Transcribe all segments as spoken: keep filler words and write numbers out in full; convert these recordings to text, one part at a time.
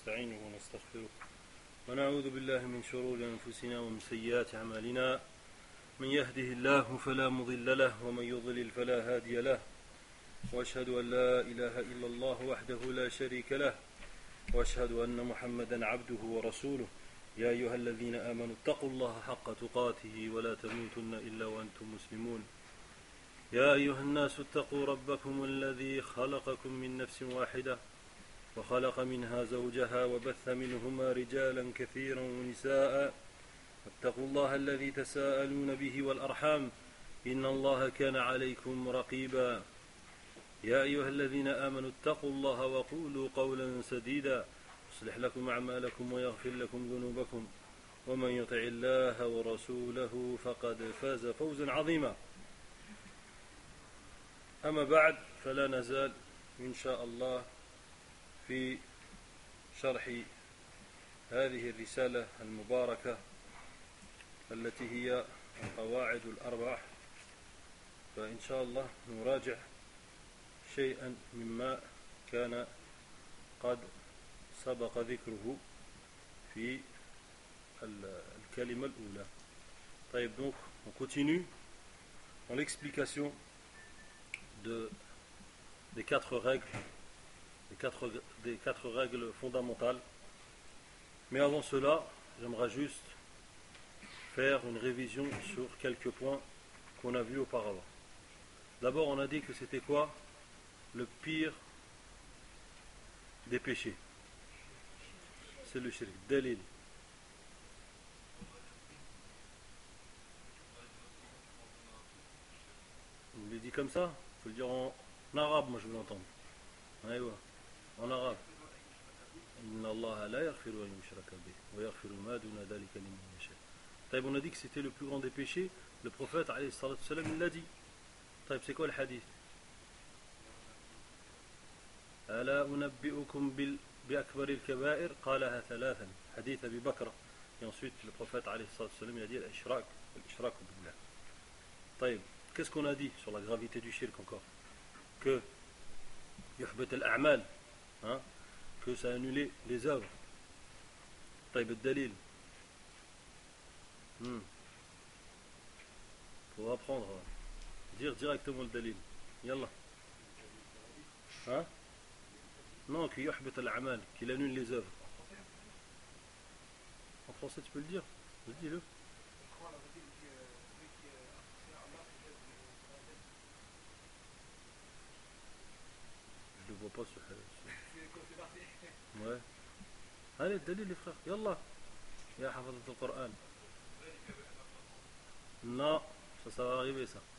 ونستعينه ونستغفره ونعوذ بالله من شرور أنفسنا ومن سيئات أعمالنا من يهده الله فلا مضل له ومن يضلل فلا هادي له وأشهد أن لا إله إلا الله وحده لا شريك له وأشهد أن محمدا عبده ورسوله يا أيها الذين آمنوا اتقوا الله حق تقاته ولا تموتن إلا وأنتم مسلمون يا أيها الناس اتقوا ربكم الذي خلقكم من نفس واحدة وخلق منها زوجها وبث منهما رجالا كثيرا ونساء واتقوا الله الذي تساءلون به والأرحام إن الله كان عليكم رقيبا يا أيها الذين آمنوا اتقوا الله وقولوا قولا سديدا يصلح لكم أعمالكم ويغفر لكم ذنوبكم ومن يطع الله ورسوله فقد فاز فوزا عظيما أما بعد فلا نزال إن شاء الله في شرح هذه الرسالة المباركة التي هي القواعد الأربع فإن شاء الله نراجع شيئا مما كان قد سبق ذكره في الكلمة الأولى. طيب, donc on continue dans l'explication de, des quatre règles des quatre, des quatre règles fondamentales. Mais avant cela, j'aimerais juste faire une révision sur quelques points qu'on a vus auparavant. D'abord, on a dit que c'était quoi le pire des péchés? C'est le shirk. Dalil. On le dit comme ça? Il faut le dire en, en arabe, moi je veux l'entendre. Aïwa. En arabe. Inna Allah la yaghfiru an yushraka bih wa yaghfiru ma duna dhalika liman yasha. Taïb, on a dit que c'était le plus grand des péchés. Le prophète alayhi salatu salam il l'a dit. Taïb, c'est quoi le hadith? Ala unabbi'ukum bil bi akbar al kaba'ir qalaha thalathan. Hadith Abi Bakr. Et ensuite le prophète alayhi salatu salam il a dit al-ishrak, al-ishrak billah. Taïb, qu'est-ce qu'on a dit sur la gravité du shirk encore? Que yuhbit al-a'mal, hein, que ça a annulé les œuvres. Taïb al-dalil. Hmm. Faut apprendre à dire directement le dalil. Yallah. Hein? Non, que yuhbit al-a'mal, qu'il annule les œuvres. En français tu peux le dire? Dis-le. Je le vois pas sur... Ouais. Allez, le dalil les frères. Yallah. Ya hafazat al-Qur'an. Non, ça, ça va arriver ça.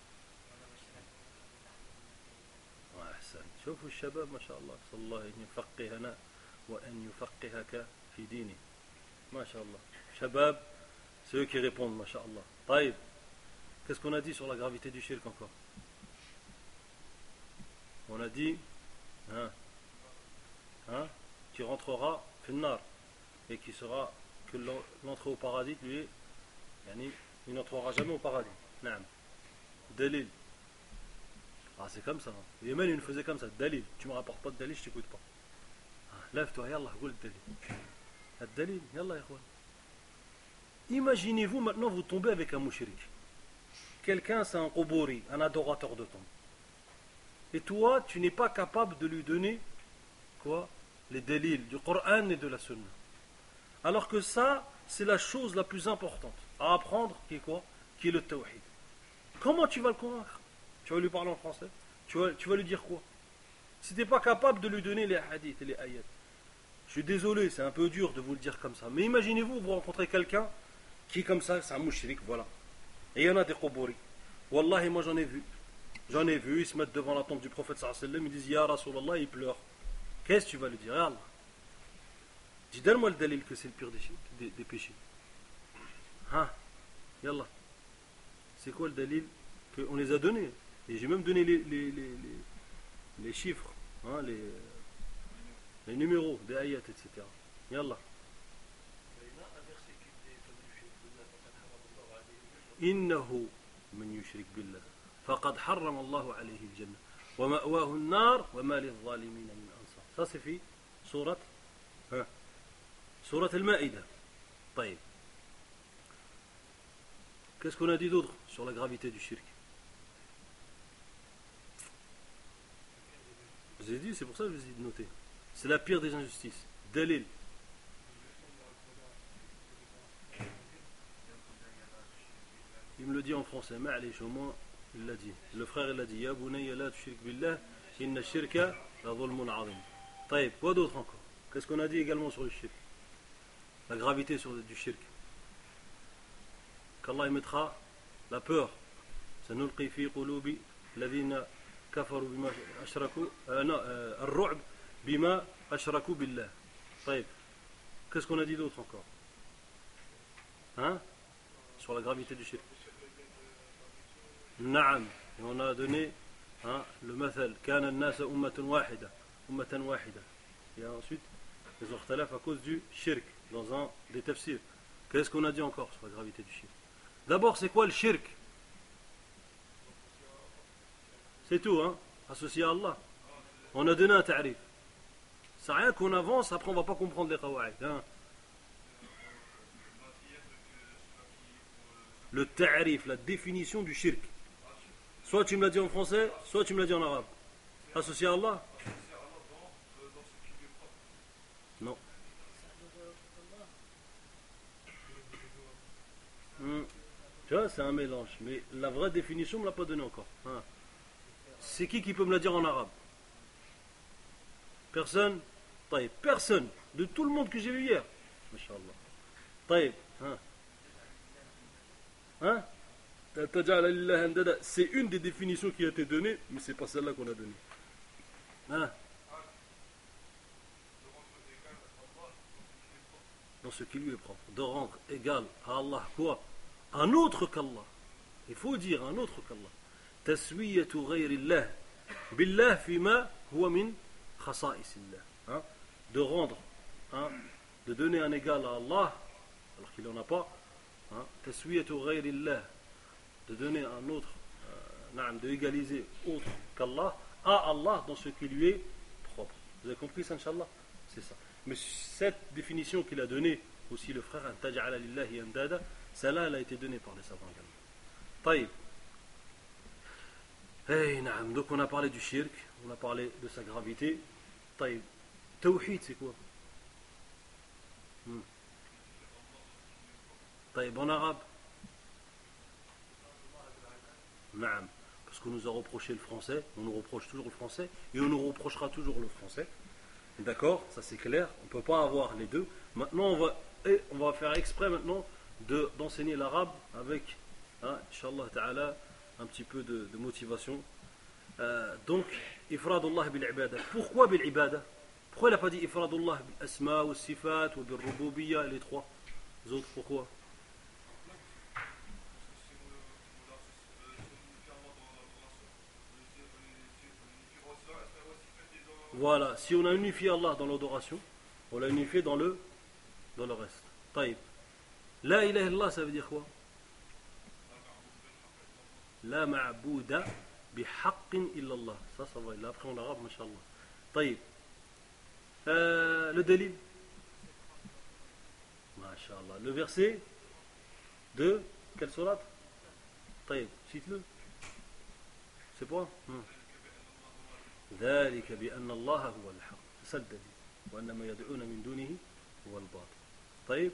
أحسن. شوفوا الشباب ما شاء الله صلى الله أن يفقهنا وأن يفقهك في دينه. ما شاء الله. شباب, c'est eux qui répondent ما شاء الله. طيب. Qu'est-ce qu'on a dit sur la gravité du shirk encore? On a dit hein, hein, qui rentrera في النار et qui sera que l'entrée au paradis lui يعني, il n'entrera jamais au paradis. نعم. Dalil. Ah, c'est comme ça. Yémen, il nous faisait comme ça. Dalil. Tu me rapportes pas de dalil, je t'écoute pas. Ah, lève-toi, yallah, goul dalil. Dalil, yallah, ikhwan. Imaginez-vous maintenant, vous tombez avec un mushrik. Quelqu'un, c'est un quburi, un adorateur de tombe. Et toi, tu n'es pas capable de lui donner quoi? Les dalils du Coran et de la Sunna. Alors que ça, c'est la chose la plus importante à apprendre, qui est quoi? Qui est le tawhid. Comment tu vas le convaincre? Tu vas lui parler en français? Tu vas, tu vas lui dire quoi? Si tu n'es pas capable de lui donner les hadiths et les ayats. Je suis désolé, c'est un peu dur de vous le dire comme ça. Mais imaginez-vous, vous rencontrez quelqu'un qui est comme ça, c'est un mouchrik, voilà. Et il y en a des quburi. Wallahi, moi j'en ai vu. J'en ai vu, ils se mettent devant la tombe du prophète sallallahu alayhi wa sallam, ils disent Ya Rasulallah, ils pleurent. Qu'est-ce que tu vas lui dire? Ya Allah. Dis, donne-moi le dalil que c'est le pire des, des, des péchés. Hein? Yallah. C'est quoi le dalil? Qu'on les a donnés. Et j'ai même donné les, les, les, les, les chiffres, hein, les, les numéros des ayats, et cetera. Yallah. Innahu man yushrik billah faqad harrama Allahu alayhi al-jannah wa ma'wahu an-nar wa ma lil-zalimin min ansar. Ça c'est fait sourate ها سورة المائدة. طيب. Qu'est-ce qu'on a dit d'autre sur la gravité du shirk? Je vous ai dit, c'est pour ça que je vous ai dit de noter. C'est la pire des injustices. Dalil. Il me le dit en français, ma'alish, au moins il l'a dit. Le frère il l'a dit, Ya bunayya la tushrik billah, inna shirka la dhulmun azim. Taïb, quoi d'autre encore? Qu'est-ce qu'on a dit également sur le shirk? La gravité sur le, du shirk. Qu'Allah y mettra la peur. Sanulqi fi qulubi ladhina kafaru bima ashraku, non, al-ru'b bima ashraku billah. Taïb. Qu'est-ce qu'on a dit d'autre encore? Hein? Sur la gravité du shirk. Naam. Et on a donné hein, le mathal. Kana an-nasa ummatan wahida. Ummatan wahida. Et ensuite, ils ont ikhtalaf à cause du shirk dans un des tafsirs. Qu'est-ce qu'on a dit encore sur la gravité du shirk? D'abord, c'est quoi le shirk? C'est tout, hein? Associé à Allah. On a donné un ta'rif. C'est rien qu'on avance, après on va pas comprendre les qawaïd. Hein? Le ta'rif, la définition du shirk. Soit tu me l'as dit en français, soit tu me l'as dit en arabe. Associé à Allah? Non. Hmm. Tu vois, c'est un mélange. Mais la vraie définition, on ne me l'a pas donnée encore. Hein. C'est qui qui peut me la dire en arabe? Personne? Taïb. Personne. De tout le monde que j'ai vu hier. Masha'Allah. Taïb. Hein? Hein? C'est une des définitions qui a été donnée, mais c'est pas celle-là qu'on a donnée. Hein? Dans ce qui lui est propre. De rendre égal à Allah quoi? Un autre qu'Allah. Il faut dire un autre qu'Allah. Taswiyatu ghayrillah billah fima huwa min khasaisillah. De rendre, hein, de donner un égal à Allah, alors qu'il n'en a pas. Taswiyatu ghayrillah. De donner un autre, euh, de égaliser autre qu'Allah à Allah dans ce qui lui est propre. Vous avez compris ça, Inch'Allah? C'est ça. Mais cette définition qu'il a donnée aussi le frère, Taj'ala lillahi andada, celle-là, elle a été donnée par les savants également. Taïb. Hey, naam. Donc on a parlé du shirk, on a parlé de sa gravité. Taïb. Tawhid, c'est quoi? hmm. Taïb, en arabe? Naam. Parce qu'on nous a reproché le français, on nous reproche toujours le français, et on nous reprochera toujours le français. D'accord? Ça c'est clair, on ne peut pas avoir les deux. Maintenant, on va, et on va faire exprès maintenant de, d'enseigner l'arabe avec, hein, Inch'Allah Ta'ala, un petit peu de, de motivation. Euh, donc, Ifradullah bil ibada. Pourquoi bil ibada? Pourquoi il n'a pas dit Ifradullah bil asma ou sifat ou bil rububiyya, les trois autres? Pourquoi? Voilà, si on a unifié Allah dans l'adoration, on l'a unifié dans le, dans le reste. Taïb. La ilaha illallah, ça veut dire quoi? La ma'bouda bihaqqin illallah. Ça, ça va. Il l'a appris en arabe, mashallah. Taïb. Euh, le délit. Mashallah. Le verset de quelle sourate? Taïb. Cite-le. C'est quoi? hmm. ذلك بأن الله هو الحق سدد وأن ما يدعون من دونه هو الباطل. طيب.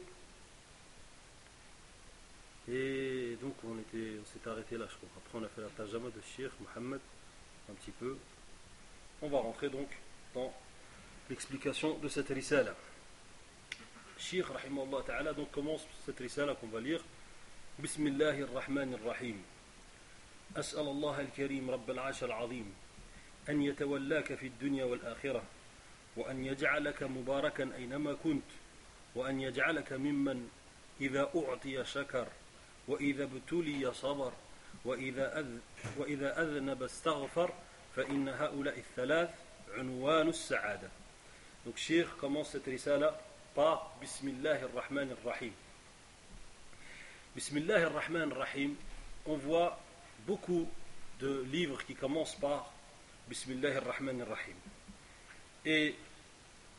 Et donc on était, on s'est arrêté là, je crois. Après on a fait la tarjama de Cheikh Mohammed un petit peu. On va rentrer donc dans l'explication de cette risala. Cheikh rahimahullah ta'ala donc commence cette risala qu'on va lire. Bismillahir Rahmanir Rahim. أسأل الله الكريم رب العرش العظيم أن يتولاك في الدنيا والآخرة وأن يجعلك مباركا أينما كنت وأن يجعلك ممن إذا أعطي شكر وإذا ابتلي صبر وإذا أذ وإذا أذنب استغفر فإن هؤلاء الثلاث عنوان السعادة. Donc Cheikh commence cette risala par Bismillahir Rahmanir Rahim. Bismillahir Rahmanir Rahim. On voit beaucoup de livres qui commencent par Bismillahir Rahmanir Rahim. Et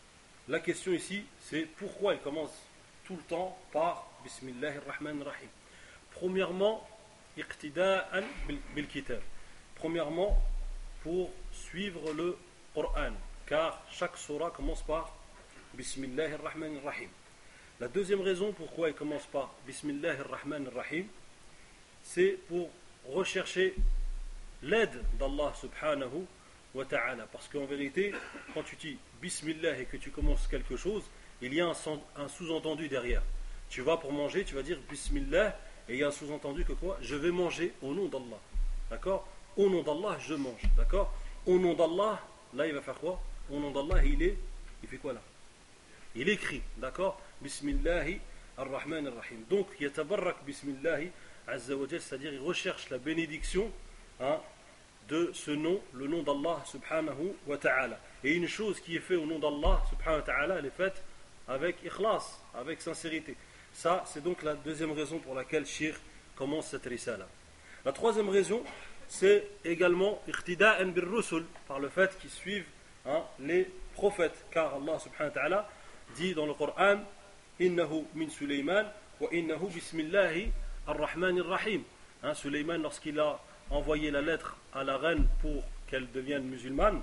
la question ici, c'est pourquoi il commence tout le temps par Bismillahir Rahmanir Rahim. Premièrement, iqtida'an bil kitab. Premièrement, pour suivre le Coran, car chaque surah commence par Bismillahir Rahmanir Rahim. La deuxième raison pourquoi il commence par Bismillahir Rahmanir Rahim, c'est pour rechercher l'aide d'Allah subhanahu wa ta'ala. Parce qu'en vérité, quand tu dis Bismillah et que tu commences quelque chose, il y a un, un sous-entendu derrière. Tu vas pour manger, tu vas dire Bismillah, et il y a un sous-entendu que quoi? Je vais manger au nom d'Allah. D'accord? Au nom d'Allah, je mange. D'accord? Au nom d'Allah, là il va faire quoi? Au nom d'Allah, il est, il fait quoi là? Il écrit. D'accord? Bismillahi ar-Rahman ar-Rahim. Donc, yatabarrak Bismillahi Azza wa Jal, c'est-à-dire il recherche la bénédiction, hein, de ce nom, le nom d'Allah subhanahu wa ta'ala. Et une chose qui est faite au nom d'Allah subhanahu wa ta'ala, elle est faite avec ikhlas, avec sincérité. Ça, c'est donc la deuxième raison pour laquelle Shir commence cette risala. La troisième raison, c'est également iqtida'an bir rusul, par le fait qu'ils suivent, hein, les prophètes. Car Allah subhanahu wa ta'ala dit dans le Coran, innahu min Suleyman wa innahu bismillahi ar-Rahman ar-Rahim. Hein, Suleyman, lorsqu'il a envoyé la lettre à la reine pour qu'elle devienne musulmane,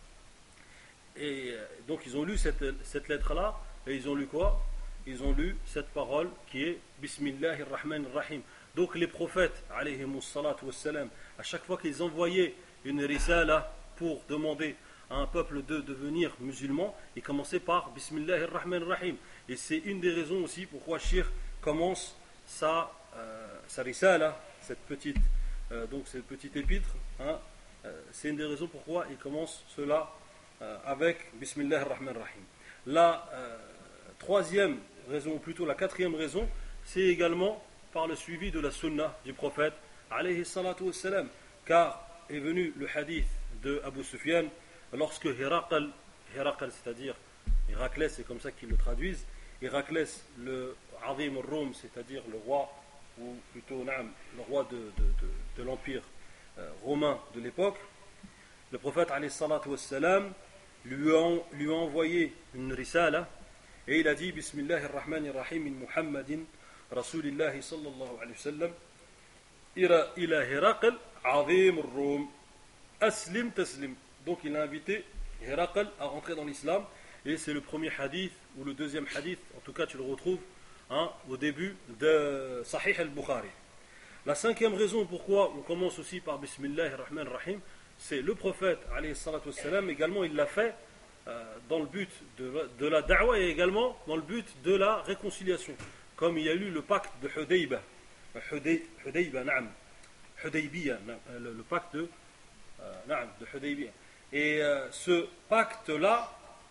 et donc ils ont lu cette, cette lettre-là, et ils ont lu quoi? Ils ont lu cette parole qui est Bismillahir Rahmanir Rahim. Donc les prophètes, alayhimus salatu wassalam, à chaque fois qu'ils envoyaient une risala pour demander à un peuple de devenir musulman, ils commençaient par Bismillahir Rahmanir Rahim. Et c'est une des raisons aussi pourquoi Shir commence sa, euh, sa risala, cette petite, euh, donc cette petite épître, hein, euh, c'est une des raisons pourquoi il commence cela euh, avec Bismillahir Rahmanir Rahim. La euh, troisième raison, ou plutôt la quatrième raison, c'est également par le suivi de la sunna du prophète, alayhi salatu wassalam, car est venu le hadith de Abu Sufyan, lorsque Héraclès, Héraclès c'est-à-dire Héraclès, c'est comme ça qu'ils le traduisent, Héraclès, le Azim al-Rum, c'est-à-dire le roi, ou plutôt naam, le roi de, de, de, de l'empire euh, romain de l'époque, le prophète alayhi salatu wassalam lui a, lui a envoyé une risala, et il a dit Bismillahir Rahmanir Rahim min Muhammadin Rasulillahi sallallahu alayhi wa sallam ila ila Héracl Azim al-Rum Aslim Taslim. Donc il a invité Héracl à rentrer dans l'islam, et c'est le premier hadith ou le deuxième hadith, en tout cas tu le retrouves, hein, au début de Sahih al-Bukhari. La cinquième raison pourquoi on commence aussi par Bismillahir Rahmanir Rahim, c'est le prophète alayhi salatu wassalam, également il l'a fait euh, dans le but de, de la da'wa, et également dans le but de la réconciliation, comme il y a eu le pacte de Hudayba, Hudayba, na'am, Hudaybiya, le, le pacte de, euh, na'am, de Hudaybiya. Et euh, ce pacte-là,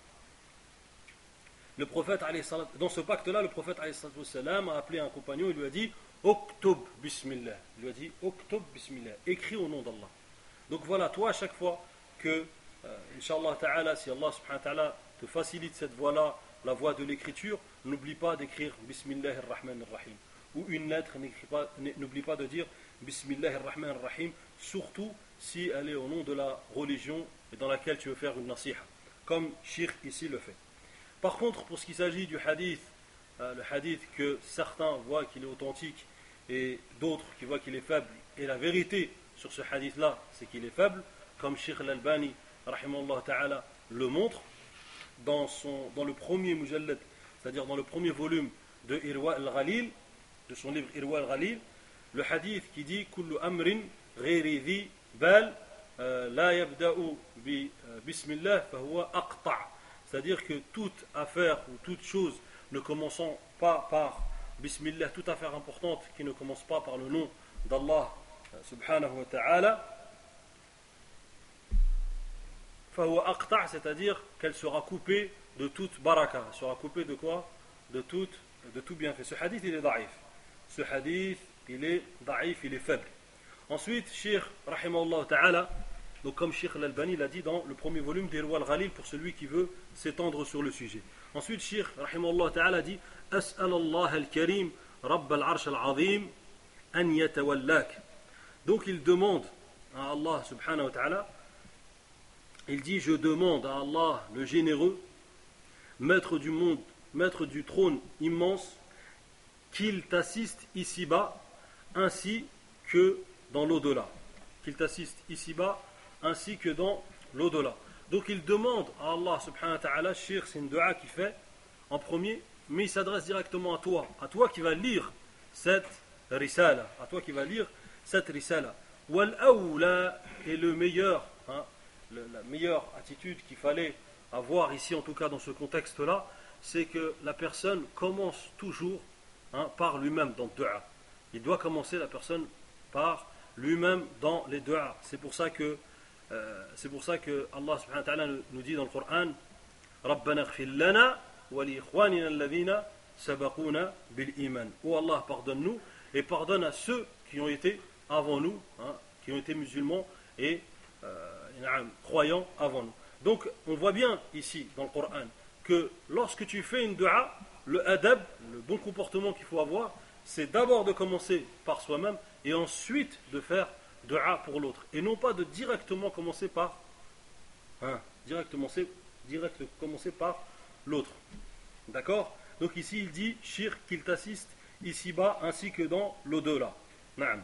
le prophète, dans ce pacte-là, le prophète a appelé un compagnon et lui a dit Oktub Bismillah. Il lui a dit Oktub Bismillah, écris au nom d'Allah. Donc voilà, toi, à chaque fois que, euh, Inch'Allah Ta'ala, si Allah subhanahu wa ta'ala te facilite cette voie-là, la voie de l'écriture, n'oublie pas d'écrire Bismillahir Rahmanir Rahim. Ou une lettre, pas, n'oublie pas de dire Bismillahir Rahmanir Rahim, surtout si elle est au nom de la religion et dans laquelle tu veux faire une nasiha, comme Shir ici le fait. Par contre, pour ce qui s'agit du hadith, euh, le hadith que certains voient qu'il est authentique et d'autres qui voient qu'il est faible, et la vérité sur ce hadith-là, c'est qu'il est faible, comme Sheikh al-Albani, rahimahullah ta'ala, le montre, dans, son, dans le premier mujallad, c'est-à-dire dans le premier volume de Irwa al-Ghalil, de son livre Irwa al-Ghalil, le hadith qui dit Kullu amrin ghayri dhi bal la yabda'u bi bismillah fahuwa aqta'. C'est-à-dire que toute affaire ou toute chose ne commençant pas par Bismillah, toute affaire importante qui ne commence pas par le nom d'Allah subhanahu wa ta'ala, fahuwa aqta', c'est-à-dire qu'elle sera coupée de toute baraka, elle sera coupée de quoi? De tout, de tout bienfait. Ce hadith il est daïf. Ce hadith il est daïf, il est faible. Ensuite, Cheikh rahimahullah ta'ala, donc comme Cheikh al-Albani l'a dit dans le premier volume d'Irwa al-Ghalil, pour celui qui veut s'étendre sur le sujet. Ensuite, Cheikh rahimahullah ta'ala dit As'al Allah al-Karim Rabb al-Arsh al-Azim an yatawallak. Donc il demande à Allah subhanahu wa ta'ala, il dit je demande à Allah le généreux maître du monde, maître du trône immense, qu'il t'assiste ici-bas ainsi que dans l'au-delà. Qu'il t'assiste ici-bas ainsi que dans l'au-delà. Donc il demande à Allah subhanahu wa ta'ala, shir, c'est une dua qu'il fait en premier, mais il s'adresse directement à toi, à toi qui vas lire cette risala, à toi qui vas lire cette risala. Wal awla est le meilleur, hein, le, la meilleure attitude qu'il fallait avoir ici, en tout cas dans ce contexte-là, c'est que la personne commence toujours, hein, par lui-même dans le dua. Il doit commencer la personne par lui-même dans les dua. C'est pour ça que euh, c'est pour ça que Allah subhanahu wa ta'ala nous dit dans le Coran, Rabbana ighfir lana wa li ikhwanina alladhina sabaquna bil iman. Oh Allah, pardonne-nous et pardonne à ceux qui ont été avant nous, hein, qui ont été musulmans et euh, croyants avant nous. Donc on voit bien ici dans le Coran que lorsque tu fais une dua, le adab, le bon comportement qu'il faut avoir, c'est d'abord de commencer par soi-même et ensuite de faire dua pour l'autre. Et non pas de directement commencer par hein, directement, direct commencer par l'autre. D'accord? Donc ici il dit shir qu'il t'assiste ici-bas ainsi que dans l'au-delà. Naam.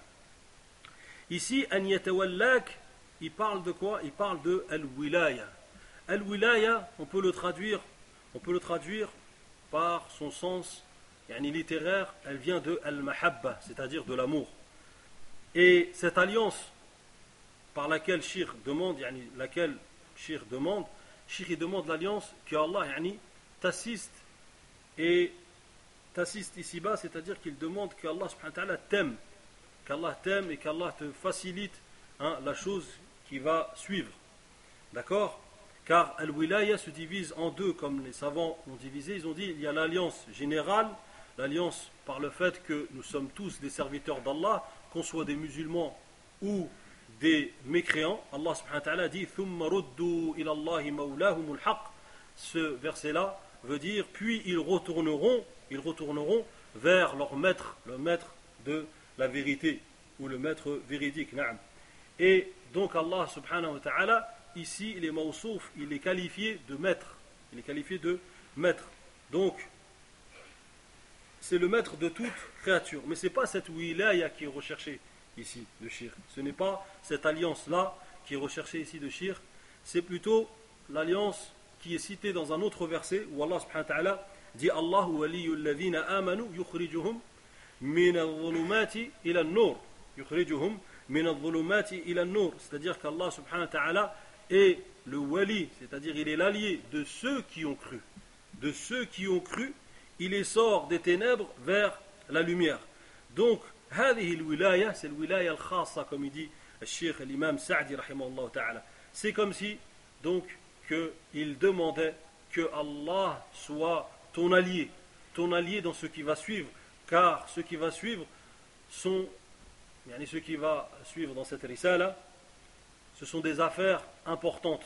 Ici, an yatawallak, il parle de quoi? Il parle de al-wilaya. Al-wilaya, on peut le traduire, on peut le traduire par son sens yani littéraire, elle vient de al-mahabba, c'est-à-dire de l'amour. Et cette alliance par laquelle Shir demande, yani laquelle Shir demande, Shir demande l'alliance que Allah yani t'assiste et t'assiste ici-bas, c'est-à-dire qu'il demande qu'Allah subhanahu wa ta'ala t'aime, qu'Allah t'aime et qu'Allah te facilite hein, la chose qui va suivre. D'accord? Car al-wilaya se divise en deux, comme les savants ont divisé. Ils ont dit il y a l'alliance générale, l'alliance par le fait que nous sommes tous des serviteurs d'Allah, qu'on soit des musulmans ou des mécréants. Allah subhanahu wa ta'ala dit thumma ruddu ila Allahi mawlahumul haqq. Ce verset-là veut dire puis ils retourneront, ils retourneront vers leur maître, le maître de la vérité ou le maître véridique. Na'am. Et donc Allah subhanahu wa ta'ala ici il est mawsouf, il est qualifié de maître, il est qualifié de maître. Donc c'est le maître de toute créature. Mais ce n'est pas cette wilaya qui est recherchée ici de Shir. Ce n'est pas cette alliance-là qui est recherchée ici de Shir. C'est plutôt l'alliance qui est citée dans un autre verset où Allah subhanahu wa ta'ala dit Allahu waliyul ladhina amanu yukhrijuhum min adh-dhulumati ila an-nur. Yukhrijuhum min adh-dhulumati ila an-nur. C'est-à-dire qu'Allah subhanahu wa ta'ala est le wali, c'est-à-dire il est l'allié de ceux qui ont cru. De ceux qui ont cru, il les sort des ténèbres vers la lumière. Donc, هذه الولاية, c'est le wilaya al-khassa, comme il dit le Cheikh l'imam Sa'di rahimahullah ta'ala. C'est comme si, donc, qu'il demandait que Allah soit ton allié, ton allié dans ce qui va suivre, car ce qui va suivre sont, yani ce qui va suivre dans cette risala, ce sont des affaires importantes.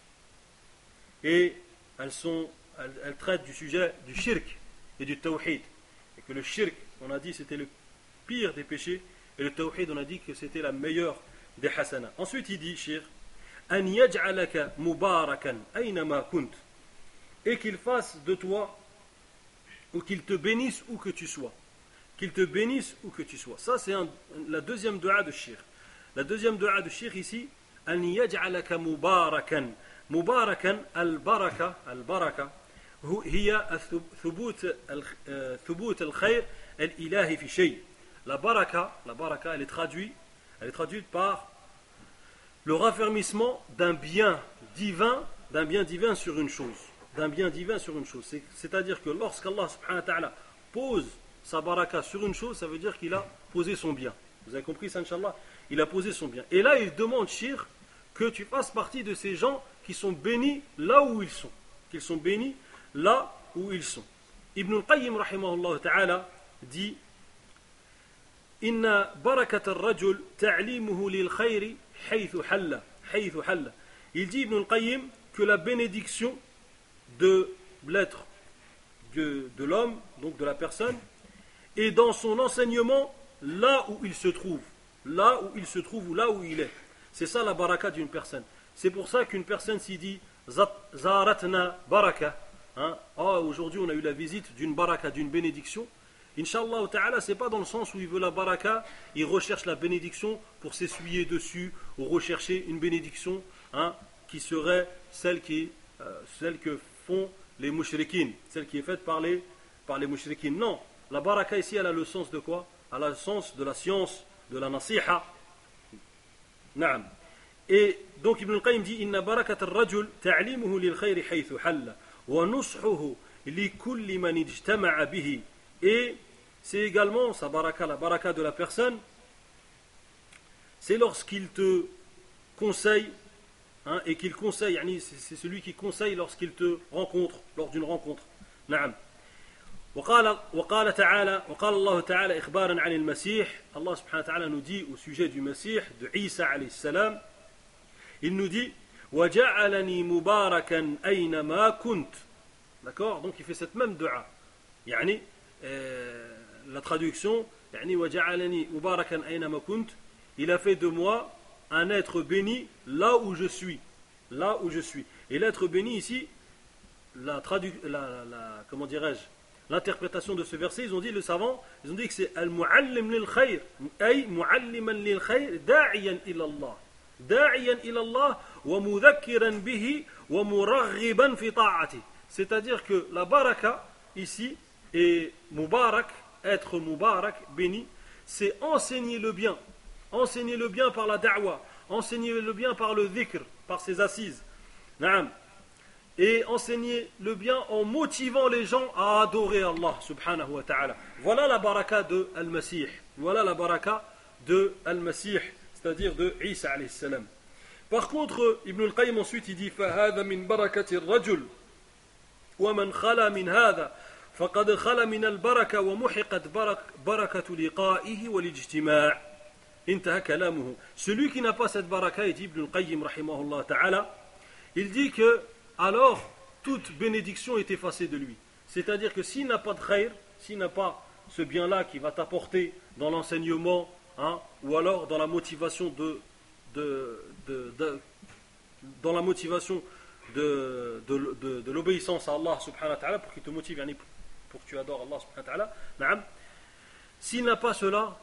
Et elles sont, elles, elles traitent du sujet du shirk et du tawhid. Et que le shirk, on a dit, c'était le pire des péchés, et le tawhid, on a dit que c'était la meilleure des hasana. Ensuite, il dit, shirk, an yaj'alaka mubarakan aynama kunt, et qu'il fasse de toi, ou qu'il te bénisse où que tu sois. Qu'il te bénisse où que tu sois. Ça, c'est un, la deuxième dua de shirk. La deuxième dua de shirk ici, an yaj'alaka mubarakan. Mubarakan, al-baraka, al-baraka, هي ثبوت ثبوت الخير الإلهي في شيء. La baraka, la baraka, elle est traduite, elle est traduite par le raffermissement d'un bien divin, d'un bien divin sur une chose, d'un bien divin sur une chose. C'est, c'est-à-dire que lorsqu'Allah subhanahu wa ta'ala pose sa baraka sur une chose, ça veut dire qu'il a posé son bien. Vous avez compris ça, Inch'Allah? Il a posé son bien. Et là, il demande, Shir, que tu fasses partie de ces gens qui sont bénis là où ils sont, qu'ils sont bénis là où ils sont. Ibn al-Qayyim rahimahullah ta'ala dit Inna barakat al-rajul ta'limuhu lil khayri haythu halla haythu halla. Il dit Ibn al-Qayyim que la bénédiction de l'être de, de l'homme, donc de la personne, est dans son enseignement là où il se trouve, là où il se trouve ou là où il est. C'est ça la baraka d'une personne. C'est pour ça qu'une personne s'y dit Zaratna baraka, hein, oh, aujourd'hui on a eu la visite d'une baraka, d'une bénédiction. Inch'Allah ta'ala, c'est pas dans le sens où il veut la baraka, il recherche la bénédiction pour s'essuyer dessus, ou rechercher une bénédiction, hein, qui serait celle, qui, euh, celle que font les mouchrikines, celle qui est faite par les, par les mouchrikines. Non, la baraka ici, elle a le sens de quoi? Elle a le sens de la science, de la nasiha. Naam. Et donc Ibn al-Qayyim dit Inna barakat al-rajul ta'limuhu lil khayri haythu halla wa nushuhu li kulli man ijtama'a bihi. Et c'est également sa baraka, la baraka de la personne, c'est lorsqu'il te conseille, hein, et qu'il conseille, yani c'est celui qui conseille lorsqu'il te rencontre, lors d'une rencontre. Naam. وقال وقال تعالى وقال الله تعالى إخبارا عن المسيح. Allah subhanahu wa ta'ala nous dit au sujet du Messie, de Isa alayhi salam, il nous dit وجعلني مباركا أينما كنت. D'accord? Donc il fait cette même dua. Yani euh, la traduction, يعني وجعلني مباركا أينما كنت, il a fait de moi un être béni là où je suis, là où je suis. Et l'être béni ici, la tradu la, la comment dirais-je, l'interprétation de ce verset, ils ont dit, le savant, ils ont dit que c'est al-mu'allim lil khayr, ay mu'alliman lil khayr, da'iyan ila Allah, da'iyan ila Allah, wa mudhakkiran bihi, wa muraghiban fi ta'ati. C'est-à-dire que la baraka ici est mubarak, être mubarak, béni, c'est enseigner le bien, enseigner le bien par la da'wa, enseigner le bien par le dhikr, par ses assises. Naam. Et enseigner le bien en motivant les gens à adorer Allah subhanahu wa ta'ala. Voilà la baraka de Al-Masih. Voilà la baraka de Al-Masih, c'est-à-dire de Isa alayhi salam. Par contre, Ibn al-Qayyim ensuite il dit فَهَذَا مِنْ بَرَكَةِ الرَّجُلِ وَمَنْ خَلَى مِنْ هَذَا فَقَدْ خَلَى مِنَ الْبَرَكَةِ وَمُحِقَتْ بَرَكَةُ لِقَائِهِ وَالِاجْتِمَاعِ. انتهى كلامه. Celui qui n'a pas cette baraka, il dit Ibn al-Qayyim rahimahullah ta'ala, il dit que alors toute bénédiction est effacée de lui. C'est-à-dire que s'il n'a pas de khayr, s'il n'a pas ce bien-là qui va t'apporter dans l'enseignement, hein, ou alors dans la motivation de, de, de, de dans la motivation de, de, de, de l'obéissance à Allah subhanahu wa ta'ala, pour qu'il te motive, yani pour que tu adores Allah subhanahu wa ta'ala, na'am. S'il n'a pas cela,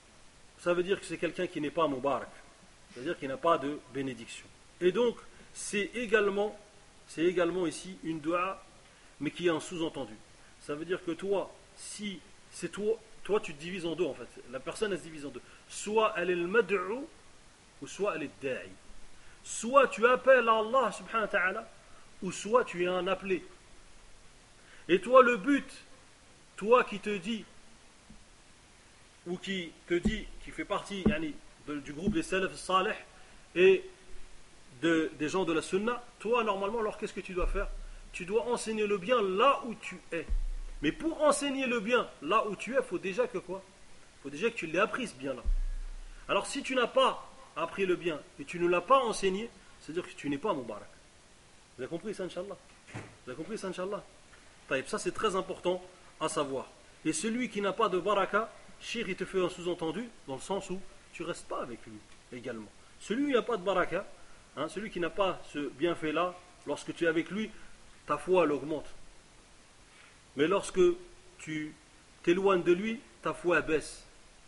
ça veut dire que c'est quelqu'un qui n'est pas mubarak, c'est-à-dire qu'il n'a pas de bénédiction. Et donc c'est également C'est également ici une dua, mais qui est un sous-entendu. Ça veut dire que toi, si c'est toi, toi tu te divises en deux en fait. La personne elle se divise en deux. Soit elle est le mad'u, ou soit elle est da'i. Soit tu appelles à Allah subhanahu wa ta'ala, ou soit tu es un appelé. Et toi le but, toi qui te dis, ou qui te dit, qui fait partie yani, de, du groupe des salaf salih, et De, des gens de la sunna, toi normalement alors qu'est-ce que tu dois faire? Tu dois enseigner le bien là où tu es. Mais pour enseigner le bien là où tu es, il faut déjà que quoi? Il faut déjà que tu l'aies appris ce bien là. Alors si tu n'as pas appris le bien et tu ne l'as pas enseigné, c'est-à-dire que tu n'es pas mubarak. Vous avez compris ça, Inch'Allah? Vous avez compris ça, Inch'Allah? Ça c'est très important à savoir. Et celui qui n'a pas de baraka, shir il te fait un sous-entendu dans le sens où tu ne restes pas avec lui également. Celui qui n'a pas de baraka, hein, celui qui n'a pas ce bienfait-là, lorsque tu es avec lui, ta foi elle augmente. Mais lorsque tu t'éloignes de lui, ta foi elle baisse.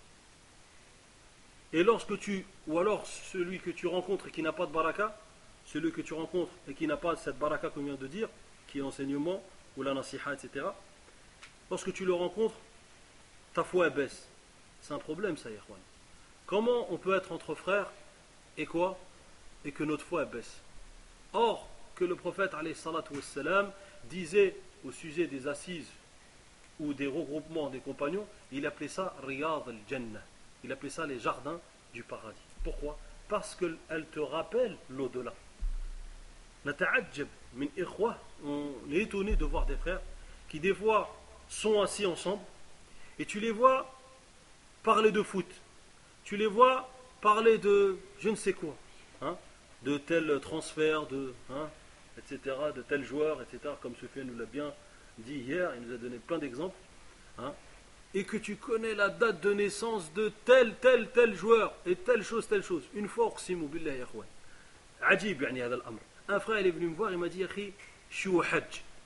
Et lorsque tu, ou alors celui que tu rencontres et qui n'a pas de baraka, celui que tu rencontres et qui n'a pas cette baraka qu'on vient de dire, qui est l'enseignement, ou la nasiha, et cetera. Lorsque tu le rencontres, ta foi elle baisse. C'est un problème ça, Yahwan. Comment on peut être entre frères et quoi? Et que notre foi baisse. Or, que le prophète alayhi salatu wassalam disait au sujet des assises ou des regroupements des compagnons, il appelait ça Riyad al-Jannah. Il appelait ça les jardins du paradis. Pourquoi? Parce qu'elle te rappelle l'au-delà. Nata'ajjab min ikhwa, on est étonné de voir des frères qui des fois sont assis ensemble et tu les vois parler de foot. Tu les vois parler de je ne sais quoi. Hein? De tel transfert, de, hein, et cetera, de tel joueur, et cetera, comme Sofiane nous l'a bien dit hier, il nous a donné plein d'exemples, hein, et que tu connais la date de naissance de tel, tel, tel joueur, et telle chose, telle chose. Une fois, uqsimu billahi ya ikhwan. Ajib, yani, hada al-amr. Un frère, il est venu me voir, il m'a dit, Akhi, je suis au hajj.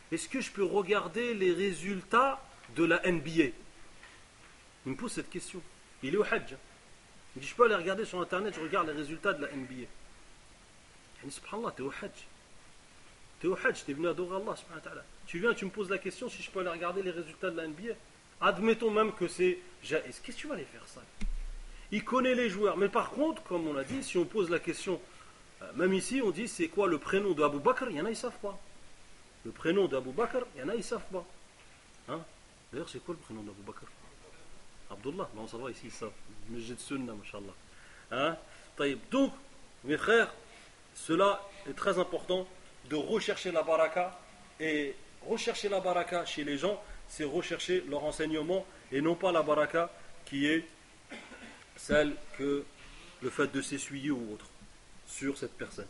est-ce que je peux regarder les résultats de la N B A? Il me pose cette question. Il est au Hajj. Il dit, je peux aller regarder sur Internet, je regarde les résultats de la N B A. Il dit, subhanallah, t'es au Hajj. T'es au Hajj, t'es venu adorer Allah, subhanahu wa ta'ala. Tu viens, tu me poses la question si je peux aller regarder les résultats de la N B A. Admettons même que c'est jaïs. Qu'est-ce que tu vas aller faire ça? Il connaît les joueurs. Mais par contre, comme on a dit, si on pose la question, même ici, on dit, c'est quoi le prénom d'Abu Bakr? Il y en a, ils ne savent pas. Le prénom d'Abu Bakr, il y en a, ils ne savent pas. Hein? D'ailleurs, c'est quoi le prénom d'Abu Bakr? Abdullah. Bon, ça va, ici, ils savent. Majid Sunna, mashallah. Hein? Donc, mes frères, cela est très important de rechercher la baraka. Et rechercher la baraka chez les gens, c'est rechercher leur enseignement et non pas la baraka qui est celle que le fait de s'essuyer ou autre sur cette personne.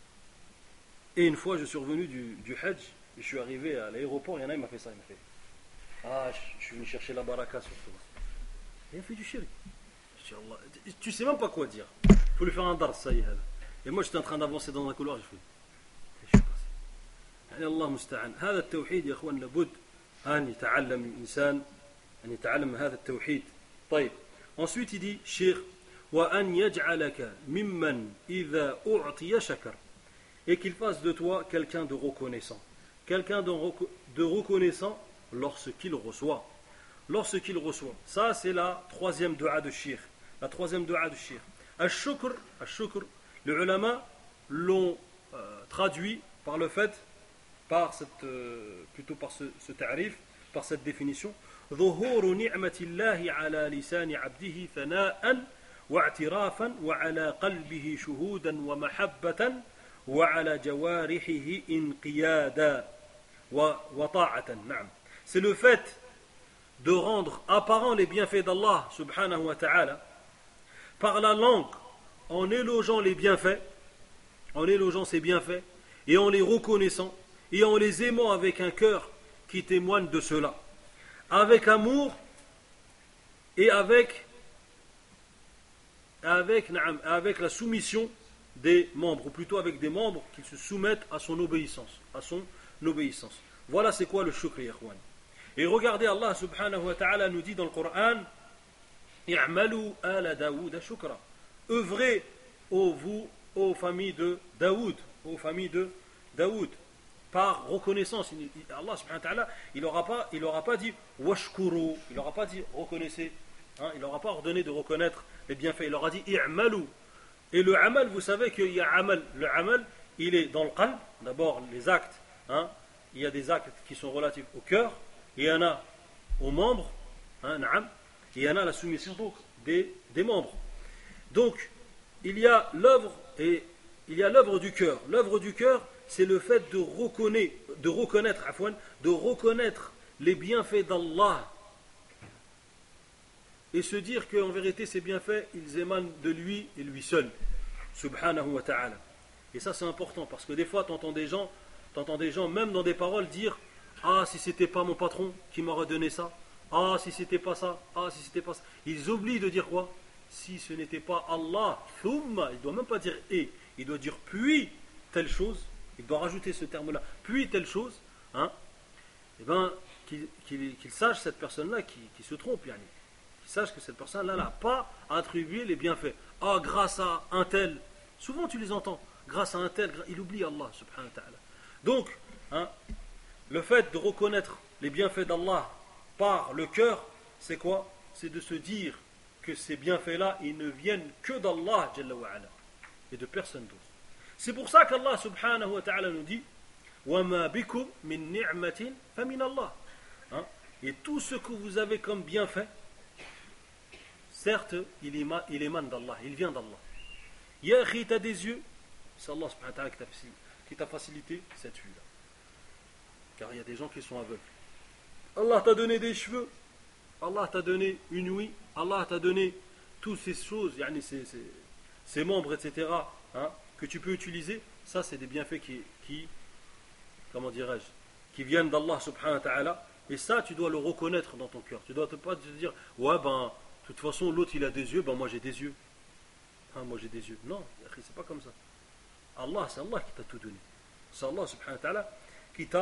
Et une fois, je suis revenu du, du Hajj, et je suis arrivé à l'aéroport, il y en a, il m'a fait ça, il m'a fait ah, je suis venu chercher la baraka sur toi. Et il a fait du shirk. Tu sais même pas quoi dire. Il faut lui faire un dars, ça y est. Et moi, j'étais en train d'avancer dans un couloir, j'ai fait je suis passé. يعني الله مستعان. هذا التوحيد يا اخوان لابد ان يتعلم الانسان ان يتعلم هذا التوحيد. طيب. Ensuite, il dit Cheikh وأن يجعلك ممن إذا أعطي شكر, et qu'il fasse de toi quelqu'un de reconnaissant, quelqu'un de, reco- de reconnaissant lorsqu'il reçoit, lorsqu'il reçoit. Ça, c'est la troisième dua de Cheikh, la troisième dua de Cheikh. Al-Shukr, al-Shukr, les ulama l'ont euh, traduit par le fait, par cette, euh, plutôt par ce, ce ta'rif, par cette définition. ظهور نعمة الله على لسان عبده ثناء واعترافا وعلى قلبه شهودا ومحبة وعلى جوارحه انقيادا وطاعة. نعم. C'est le fait de rendre apparent les bienfaits d'Allah subhanahu wa ta'ala par la langue en élogeant les bienfaits, en élogeant ses bienfaits et en les reconnaissant et en les aimant avec un cœur qui témoigne de cela, avec amour et avec, avec, avec la soumission des membres, ou plutôt avec des membres qui se soumettent à son obéissance, à son obéissance. Voilà c'est quoi le shukr, ikhwan. Et regardez, Allah subhanahu wa ta'ala nous dit dans le Coran, i'malu ala Daoud shukra. Œuvrez, ô vous, aux familles de Daoud, aux familles de Daoud, par reconnaissance. Allah subhanahu wa ta'ala, il n'aura pas, il aura pas dit washkuru, il n'aura pas dit reconnaissez, hein, il n'aura pas ordonné de reconnaître les bienfaits, il aura dit i'malu. Et le amal, vous savez qu'il y a amal, le amal, il est dans le qalb, d'abord les actes, hein, il y a des actes qui sont relatifs au cœur, et il y en a aux membres, hein, et il y en a la soumission donc des, des membres. Donc, il y a l'œuvre, et il y a l'œuvre du cœur. L'œuvre du cœur, c'est le fait de reconnaître, de reconnaître, afouane, de reconnaître les bienfaits d'Allah et se dire qu'en vérité ces bienfaits ils émanent de lui et lui seul, subhanahu wa ta'ala. Et ça c'est important parce que des fois tu entends des gens, t'entends des gens même dans des paroles dire ah si c'était pas mon patron qui m'aurait donné ça, ah si c'était pas ça, ah si c'était pas ça. Ils oublient de dire quoi? Si ce n'était pas Allah, thumma, il ne doit même pas dire et, il doit dire puis telle chose. Il doit rajouter ce terme-là, puis telle chose, hein, et ben, qu'il, qu'il, qu'il sache cette personne-là qui, qui se trompe, yani. Qu'il sache que cette personne-là n'a pas attribué les bienfaits. Ah, grâce à un tel, souvent tu les entends, grâce à un tel, il oublie Allah, subhanahu wa ta'ala. Donc, hein, le fait de reconnaître les bienfaits d'Allah par le cœur, c'est quoi? C'est de se dire que ces bienfaits-là, ils ne viennent que d'Allah, jalla wa ala, et de personne d'autre. C'est pour ça qu'Allah subhanahu wa ta'ala nous dit وَمَا بِكُمْ مِنْ نِعْمَةٍ فَمِنَ اللَّهِ, hein? Et tout ce que vous avez comme bienfait, certes, il émane, il émane d'Allah, il vient d'Allah. Ya akhi, t'as des yeux, c'est Allah subhanahu wa ta'ala qui t'a, qui t'a facilité cette vue-là. Car il y a des gens qui sont aveugles. Allah t'a donné des cheveux, Allah t'a donné une ouïe, Allah t'a donné toutes ces choses, yani ces, ces, ces membres, et cetera, hein, que tu peux utiliser. Ça c'est des bienfaits qui, qui comment dirais-je, qui viennent d'Allah subhanahu wa ta'ala, et ça tu dois le reconnaître dans ton cœur. Tu dois pas te dire ouais ben de toute façon l'autre il a des yeux, ben moi j'ai des yeux, hein, moi j'ai des yeux. Non, c'est pas comme ça. Allah, c'est Allah qui t'a tout donné, c'est Allah subhanahu wa ta'ala qui t'a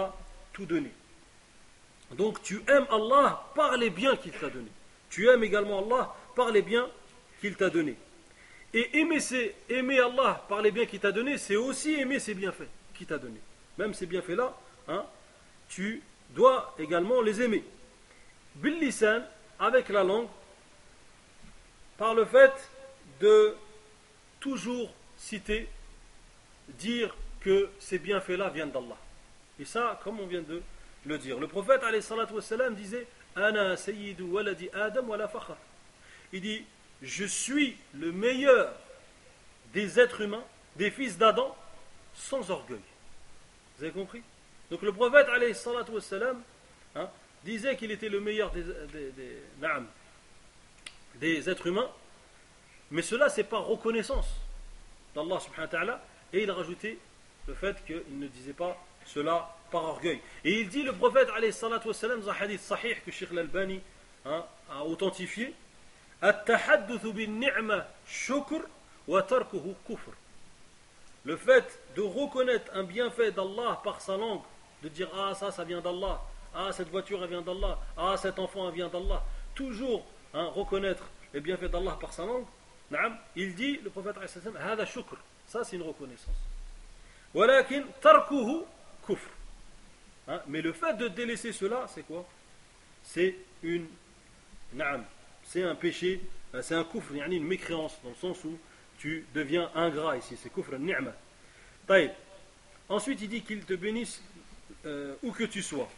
tout donné. Donc tu aimes Allah par les biens qu'il t'a donnés. Tu aimes également Allah par les biens qu'il t'a donnés. Et aimer, c'est, aimer Allah par les biens qu'il t'a donnés, c'est aussi aimer ses bienfaits qu'il t'a donnés. Même ces bienfaits-là, hein, tu dois également les aimer. Bil lisan, avec la langue, par le fait de toujours citer, dire que ces bienfaits-là viennent d'Allah. Et ça, comme on vient de le dire. Le prophète, alayhi salatu wassalam, disait Ana sayyidu waladi Adam wa la fakhar. Il dit je suis le meilleur des êtres humains, des fils d'Adam, sans orgueil. Vous avez compris? Donc le prophète, alayhi salatu wassalam, hein, disait qu'il était le meilleur des, des, des, naam, des êtres humains, mais cela c'est par reconnaissance d'Allah subhanahu wa ta'ala, et il a rajouté le fait qu'il ne disait pas cela par orgueil. Et il dit, le prophète alayhi salatu wassalam, dans un hadith sahih que Cheikh Al-Albani, hein, a authentifié, At-tahaddathu bin ni'ma shukr wa tarkuhu kufr. Le fait de reconnaître un bienfait d'Allah par sa langue, de dire ah ça ça vient d'Allah, ah cette voiture elle vient d'Allah, ah cet enfant elle vient d'Allah, toujours hein, reconnaître les bienfaits d'Allah par sa langue, naam, il dit, le prophète alayhi salatu wassalam, hada shukr, ça c'est une reconnaissance. Walakin tarkuhu kufr. Hein, mais le fait de délaisser cela, c'est quoi? C'est une naam, c'est un péché, c'est un kufr, yani une mécréance, dans le sens où tu deviens ingrat ici, c'est kufr al-ni'ma. Taïb. Ensuite, il dit qu'il te bénisse euh, où que tu sois.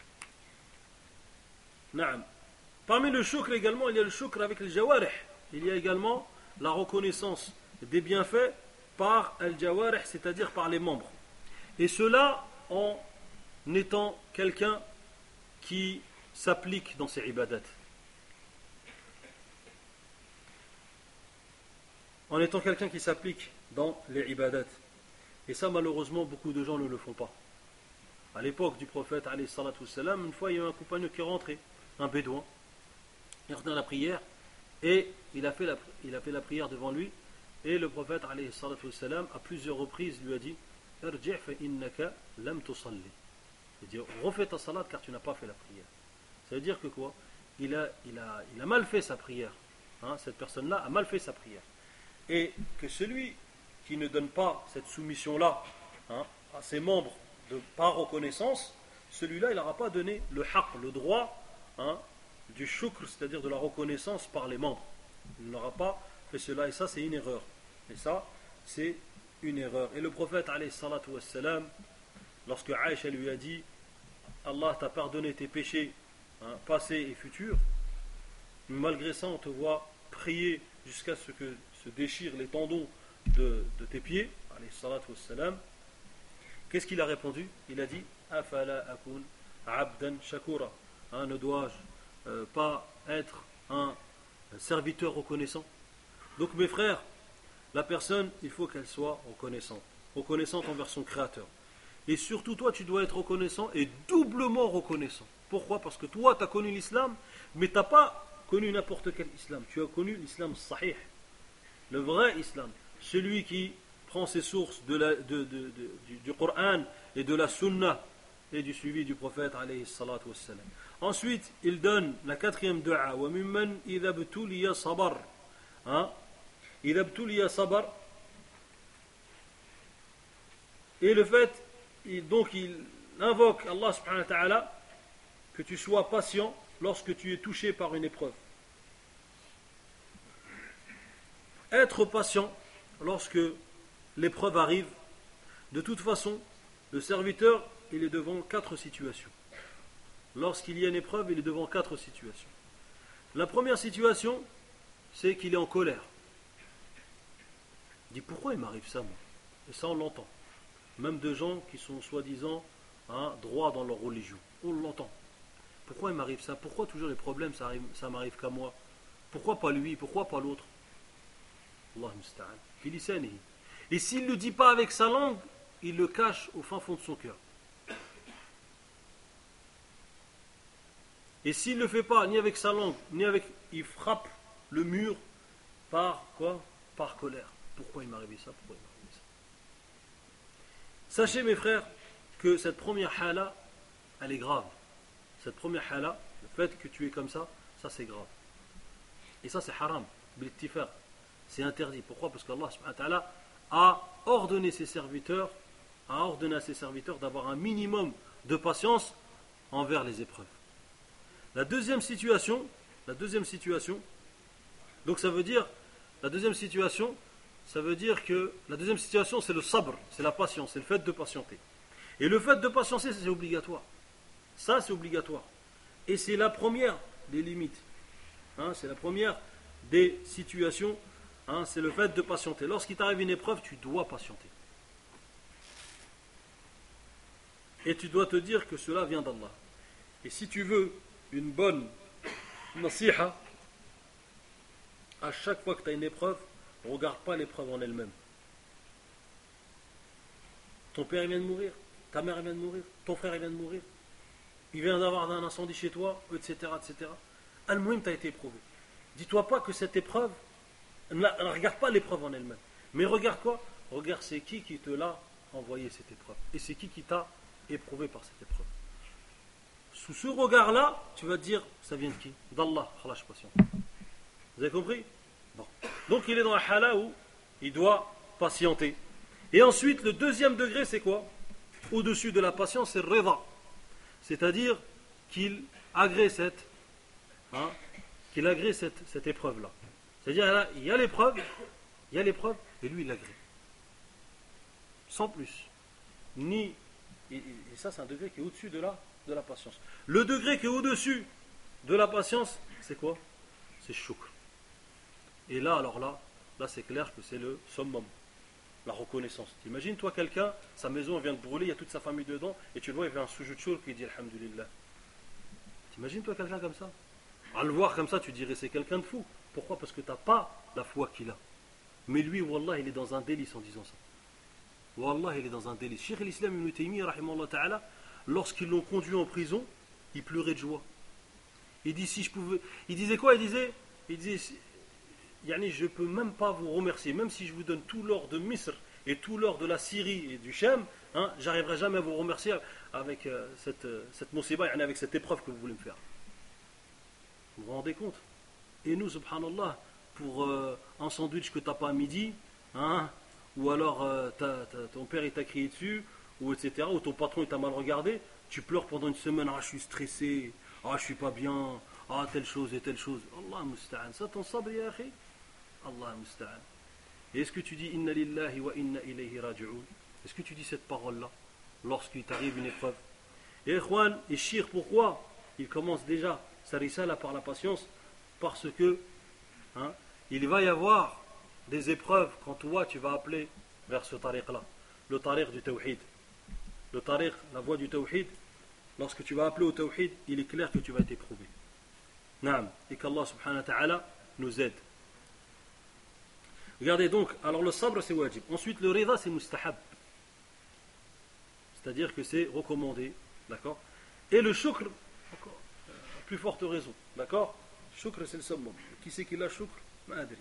Naam. Parmi le shukr également, il y a le shukr avec le jawarih. Il y a également la reconnaissance des bienfaits par al-jawarih, c'est-à-dire par les membres. Et cela en étant quelqu'un qui s'applique dans ses ibadats. En étant quelqu'un qui s'applique dans les ibadats. Et ça, malheureusement, beaucoup de gens ne le font pas. À l'époque du prophète, alayhi salatu wassalam, une fois, il y a un compagnon qui est rentré, un bédouin. Il est rentré dans la prière, et il a fait la, il a fait la prière devant lui, et le prophète, alayhi salatu wassalam, à plusieurs reprises, lui a dit « Irji' fa innaka lam tusalli » Il dit « Refais ta salat, car tu n'as pas fait la prière. » Ça veut dire que quoi? Il a, il a, il a mal fait sa prière. Hein, cette personne-là a mal fait sa prière. Et que celui qui ne donne pas cette soumission-là hein, à ses membres de, par reconnaissance, celui-là, il n'aura pas donné le haqq, le droit hein, du shukr, c'est-à-dire de la reconnaissance par les membres. Il n'aura pas fait cela, et ça, c'est une erreur. Et ça, c'est une erreur. Et le prophète, alayhi salatu wassalam, lorsque Aïcha lui a dit Allah t'a pardonné tes péchés hein, passés et futurs, malgré ça, on te voit prier jusqu'à ce que se déchirent les tendons de, de tes pieds, alayhi salatu wassalam. Qu'est-ce qu'il a répondu? Il a dit Afala akun abdan shakura. Hein, ne dois-je euh, pas être un serviteur reconnaissant? Donc mes frères, la personne, il faut qu'elle soit reconnaissante, reconnaissante envers son créateur. Et surtout toi, tu dois être reconnaissant et doublement reconnaissant. Pourquoi? Parce que toi, tu as connu l'islam, mais tu n'as pas connu n'importe quel islam. Tu as connu l'islam sahih, le vrai islam, celui qui prend ses sources de la, de, de, de, du, du Coran et de la Sunna et du suivi du prophète alayhi salatu wassalam. Ensuite, il donne la quatrième dua wa mimman idha btuliya sabar. Hein? Idha btuliya sabar. Et le fait, il, donc il invoque Allah subhanahu wa ta'ala que tu sois patient lorsque tu es touché par une épreuve. Être patient lorsque l'épreuve arrive, de toute façon, le serviteur, il est devant quatre situations. Lorsqu'il y a une épreuve, il est devant quatre situations. La première situation, c'est qu'il est en colère. Il dit, pourquoi il m'arrive ça, moi? Et ça, on l'entend. Même de gens qui sont soi-disant hein, droits dans leur religion. On l'entend. Pourquoi il m'arrive ça? Pourquoi toujours les problèmes, ça, arrive, ça m'arrive qu'à moi? Pourquoi pas lui? Pourquoi pas l'autre? Allah musta'an. Et s'il ne le dit pas avec sa langue, il le cache au fin fond de son cœur. Et s'il ne le fait pas, ni avec sa langue, ni avec... il frappe le mur par quoi? Par colère. Pourquoi il m'est arrivé ça? Pourquoi il m'est arrivé ça? Sachez mes frères que cette première hala, elle est grave. Cette première hala, le fait que tu es comme ça, ça c'est grave. Et ça c'est haram, bilittifaq. C'est interdit. Pourquoi? Parce qu'Allah subhanahu wa ta'ala a ordonné ses serviteurs, a ordonné à ses serviteurs d'avoir un minimum de patience envers les épreuves. La deuxième situation, la deuxième situation, donc ça veut dire, la deuxième situation, ça veut dire que la deuxième situation c'est le sabr, c'est la patience, c'est le fait de patienter. Et le fait de patienter c'est obligatoire. Ça c'est obligatoire. Et c'est la première des limites. Hein, c'est la première des situations. Hein, c'est le fait de patienter. Lorsqu'il t'arrive une épreuve, tu dois patienter. Et tu dois te dire que cela vient d'Allah. Et si tu veux une bonne nasiha, à chaque fois que tu as une épreuve, ne regarde pas l'épreuve en elle-même. Ton père vient de mourir, ta mère vient de mourir, ton frère vient de mourir, il vient d'avoir un incendie chez toi, et cetera et cetera. Al-Muhim, tu as été éprouvé. Dis-toi pas que cette épreuve, ne, la, ne regarde pas l'épreuve en elle-même. Mais regarde quoi? Regarde c'est qui qui te l'a envoyé cette épreuve. Et c'est qui qui t'a éprouvé par cette épreuve. Sous ce regard-là, tu vas te dire, ça vient de qui? D'Allah. Allah, je suis patient. Vous avez compris? Bon. Donc il est dans la hala où il doit patienter. Et ensuite, le deuxième degré, c'est quoi? Au-dessus de la patience, c'est le rida. C'est-à-dire qu'il agrée cette, hein, qu'il agrée cette, cette épreuve-là. C'est-à-dire, là, il y a l'épreuve, il y a l'épreuve, et lui, il l'agrée. Sans plus. Ni, et, et ça, c'est un degré qui est au-dessus de la, de la patience. Le degré qui est au-dessus de la patience, c'est quoi? C'est shukr. Et là, alors là, là, c'est clair que c'est le summum. La reconnaissance. T'imagines, toi, quelqu'un, sa maison vient de brûler, il y a toute sa famille dedans, et tu le vois, il fait un sujoud shukr qui dit Alhamdulillah. T'imagines, toi, quelqu'un comme ça? À le voir comme ça, tu dirais c'est quelqu'un de fou. Pourquoi? Parce que tu n'as pas la foi qu'il a. Mais lui, wallah, il est dans un délice en disant ça. Wallah, il est dans un délice. Cheikh l'Islam ibn Taymiyyah, rahimallah ta'ala, lorsqu'ils l'ont conduit en prison, il pleurait de joie. Il dit, si je pouvais. Il disait quoi? Il disait, il disait Yani, je ne peux même pas vous remercier, même si je vous donne tout l'or de Misr et tout l'or de la Syrie et du Shem, hein, j'arriverai jamais à vous remercier avec euh, cette, euh, cette musiba, yani avec cette épreuve que vous voulez me faire. Vous vous rendez compte? Et nous, subhanallah, pour euh, un sandwich que tu n'as pas à midi, hein, ou alors euh, t'as, t'as, ton père il t'a crié dessus, ou et cetera, ou ton patron il t'a mal regardé, tu pleures pendant une semaine, ah je suis stressé, ah je suis pas bien, ah telle chose et telle chose. Allah musta'an, ça ton sabr ya akhi? Allah musta'an. Et est-ce que tu dis inna lillahi wa inna ilayhi raji'un? Est-ce que tu dis cette parole-là lorsqu'il t'arrive une épreuve? Et Ikhwan, et Shir, pourquoi il commence déjà sa risala par la patience? Parce que hein, il va y avoir des épreuves quand toi tu vas appeler vers ce tariq-là, le tariq du tawhid. Le tariq, la voie du tawhid, lorsque tu vas appeler au tawhid, il est clair que tu vas être éprouvé. Naam. Et qu'Allah subhanahu wa ta'ala nous aide. Regardez donc, alors le sabr c'est wajib. Ensuite le rida c'est mustahab. C'est-à-dire que c'est recommandé. D'accord? Et le shukr, encore, à plus forte raison. D'accord? Shukr c'est le summum. Qui c'est qui l'a shukr? Ma adri.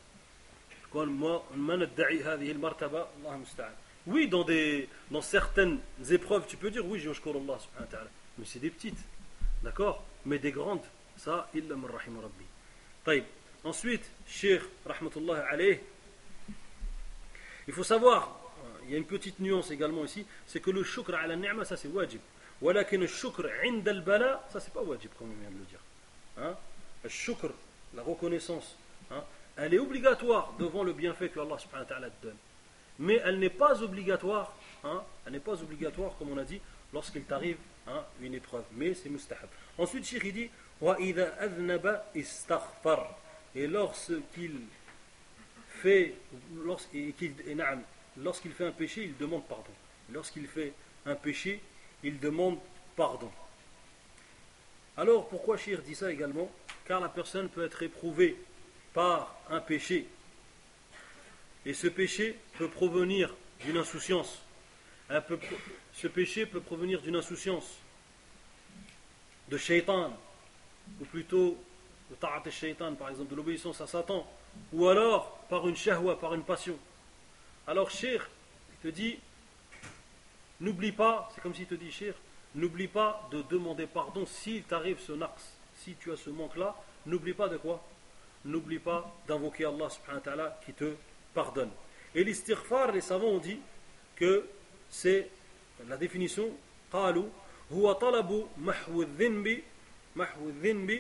Oui, dans, des, dans certaines épreuves, tu peux dire oui, je shukr Allah subhanahu wa ta'ala. Mais c'est des petites. D'accord? Mais des grandes, ça, illa min rahim rabbi. Taïb. Ensuite, Cheikh, rahmatullah alayh, il faut savoir, il y a une petite nuance également ici, c'est que le shukr ala ni'ma, ça c'est wajib. Walakin le shukr inda al-bala, ça c'est pas wajib, comme on vient de le dire. Hein? Le shukr, la reconnaissance, hein, elle est obligatoire devant le bienfait que Allah subhanahu wa ta'ala te donne. Mais elle n'est pas obligatoire, hein, elle n'est pas obligatoire, comme on a dit, lorsqu'il t'arrive hein, une épreuve. Mais c'est mustahab. Ensuite, Cheikh il dit, wa idha adhnaba istaghfar. Et lorsqu'il fait, lorsqu'il, lorsqu'il fait un péché, il demande pardon. Lorsqu'il fait un péché, il demande pardon. Alors pourquoi Cheikh dit ça également? Car la personne peut être éprouvée par un péché. Et ce péché peut provenir d'une insouciance. Peut, ce péché peut provenir d'une insouciance, de shaitan, ou plutôt de ta'at al-shaitan, par exemple, de l'obéissance à Satan, ou alors par une shahwa, par une passion. Alors Cheikh, il te dit, n'oublie pas, c'est comme s'il te dit, Cheikh, n'oublie pas de demander pardon s'il t'arrive ce naqs, si tu as ce manque-là, n'oublie pas de quoi? N'oublie pas d'invoquer Allah subhanahu wa ta'ala qui te pardonne. Et l'istighfar, les savants ont dit que c'est la définition قالوا هو طلب محو الذنب محو الذنب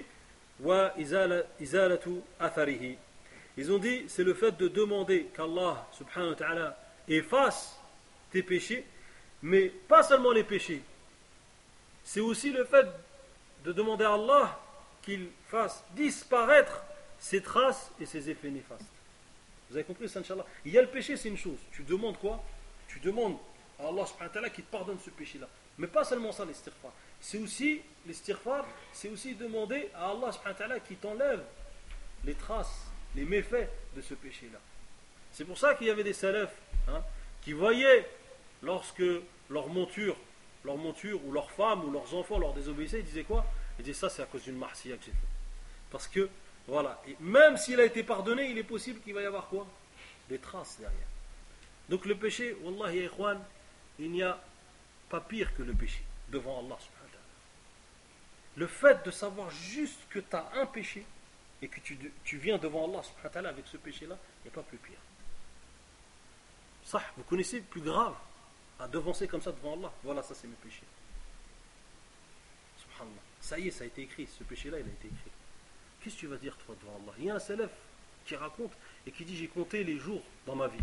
وإزالة أثره. Ils ont dit c'est le fait de demander qu'Allah subhanahu wa ta'ala efface tes péchés, mais pas seulement les péchés, c'est aussi le fait de demander à Allah qu'il fasse disparaître ses traces et ses effets néfastes. Vous avez compris ça, Inch'Allah? Il y a le péché, c'est une chose. Tu demandes quoi? Tu demandes à Allah subhanahu wa ta'ala qu'il te pardonne ce péché-là. Mais pas seulement ça, l'istighfar. C'est aussi, l'istighfar, c'est aussi demander à Allah subhanahu wa ta'ala qu'il t'enlève les traces, les méfaits de ce péché-là. C'est pour ça qu'il y avait des salafs hein, qui voyaient lorsque leur monture, leur monture ou leurs femmes ou leurs enfants leur désobéissaient, ils disaient quoi? Ils disaient ça c'est à cause d'une marsiya que j'ai fait. Parce que, voilà, et même s'il a été pardonné, il est possible qu'il va y avoir quoi? Des traces derrière. Donc le péché, Wallah ya ikhwan, il n'y a pas pire que le péché devant Allah subhanahu wa ta'ala. Le fait de savoir juste que tu as un péché et que tu, tu viens devant Allah subhanahu wa ta'ala avec ce péché-là, il n'y a pas plus pire. Ça, vous connaissez plus grave à devancer comme ça devant Allah. Voilà, ça c'est mes péchés. Subhanallah. Ça y est, ça a été écrit. Ce péché-là, il a été écrit. Qu'est-ce que tu vas dire toi devant Allah? Il y a un salaf qui raconte et qui dit j'ai compté les jours dans ma vie.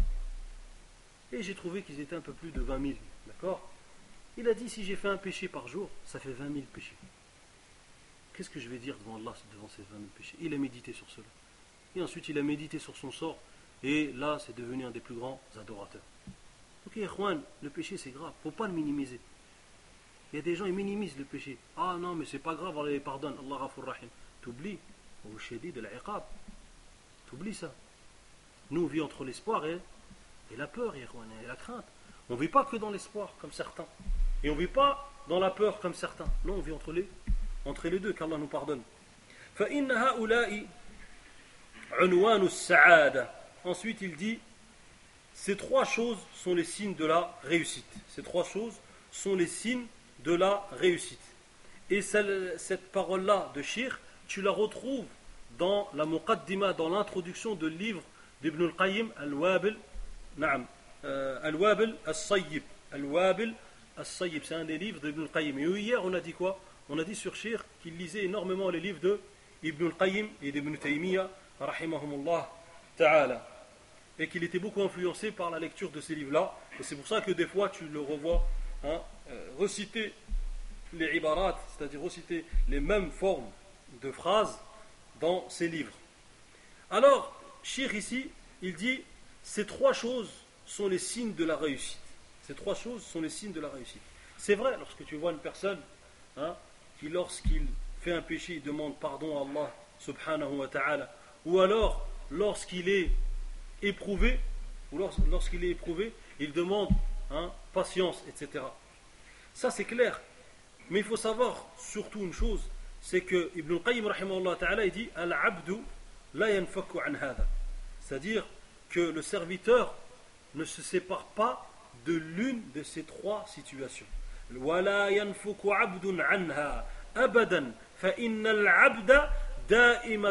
Et j'ai trouvé qu'ils étaient un peu plus de vingt mille. D'accord? Il a dit si j'ai fait un péché par jour, ça fait vingt mille péchés. Qu'est-ce que je vais dire devant Allah devant ces vingt mille péchés? Il a médité sur cela. Et ensuite il a médité sur son sort. Et là c'est devenu un des plus grands adorateurs. Ok, Ikhwan, le péché c'est grave. Il ne faut pas le minimiser. Il y a des gens, ils minimisent le péché. Ah non, mais c'est pas grave, Allah les pardonne. Allah Ghafur Rahim. T'oublies. Au shadid de l'iqab. T'oublies ça. Nous on vit entre l'espoir et, et la peur, Ikhwan, et la crainte. On ne vit pas que dans l'espoir comme certains. Et on ne vit pas dans la peur comme certains. Non, on vit entre les, entre les deux, qu'Allah nous pardonne. فَإِنَّ هَؤُلَاءِ عُنْوَانُ السَّعَادَةِ. Ensuite il dit ces trois choses sont les signes de la réussite. Ces trois choses sont les signes de la réussite. Et cette parole-là de Shir, tu la retrouves dans la Muqaddima, dans l'introduction de livre d'Ibn al-Qayyim, Al-Wabil, Naam, Al-Wabil As-Sayyib. Al-Wabil As-Sayyib, c'est un des livres d'Ibn al-Qayyim. Et hier, on a dit quoi? On a dit sur Shir qu'il lisait énormément les livres de Ibn al-Qayyim et d'Ibn Taymiyyah, rahimahumullah ta'ala. Et qu'il était beaucoup influencé par la lecture de ces livres-là. Et c'est pour ça que des fois, tu le revois hein, euh, reciter les ibarat, c'est-à-dire reciter les mêmes formes de phrases dans ces livres. Alors, Shir ici, il dit, ces trois choses sont les signes de la réussite. Ces trois choses sont les signes de la réussite. C'est vrai, lorsque tu vois une personne hein, qui, lorsqu'il fait un péché, il demande pardon à Allah subhanahu wa ta'ala, ou alors, lorsqu'il est éprouvé, ou lorsqu'il est éprouvé, il demande hein, patience, et cetera. Ça c'est clair. Mais il faut savoir surtout une chose, c'est que Ibn al-Qayyim rahimahullah ta'ala il dit Al-abdu la yanfaku an hadha. C'est-à-dire que le serviteur ne se sépare pas de l'une de ces trois situations. Wala yanfaku abdun anha abadan fa inna al-abda da'im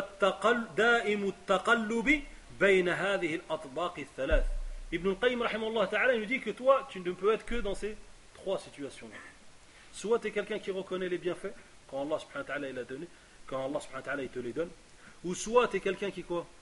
at-taqallubi bayna hadhihi al-atbaq al-thalath. Ibn al-Qayyim rahimahullah ta'ala il nous dit que toi tu ne peux être que dans ces trois situations-là. Soit tu es quelqu'un qui reconnaît les bienfaits quand Allah subhanahu wa ta'ala il a donné, quand Allah subhanahu wa ta'ala il te les donne, ou soit tu es quelqu'un qui quoi?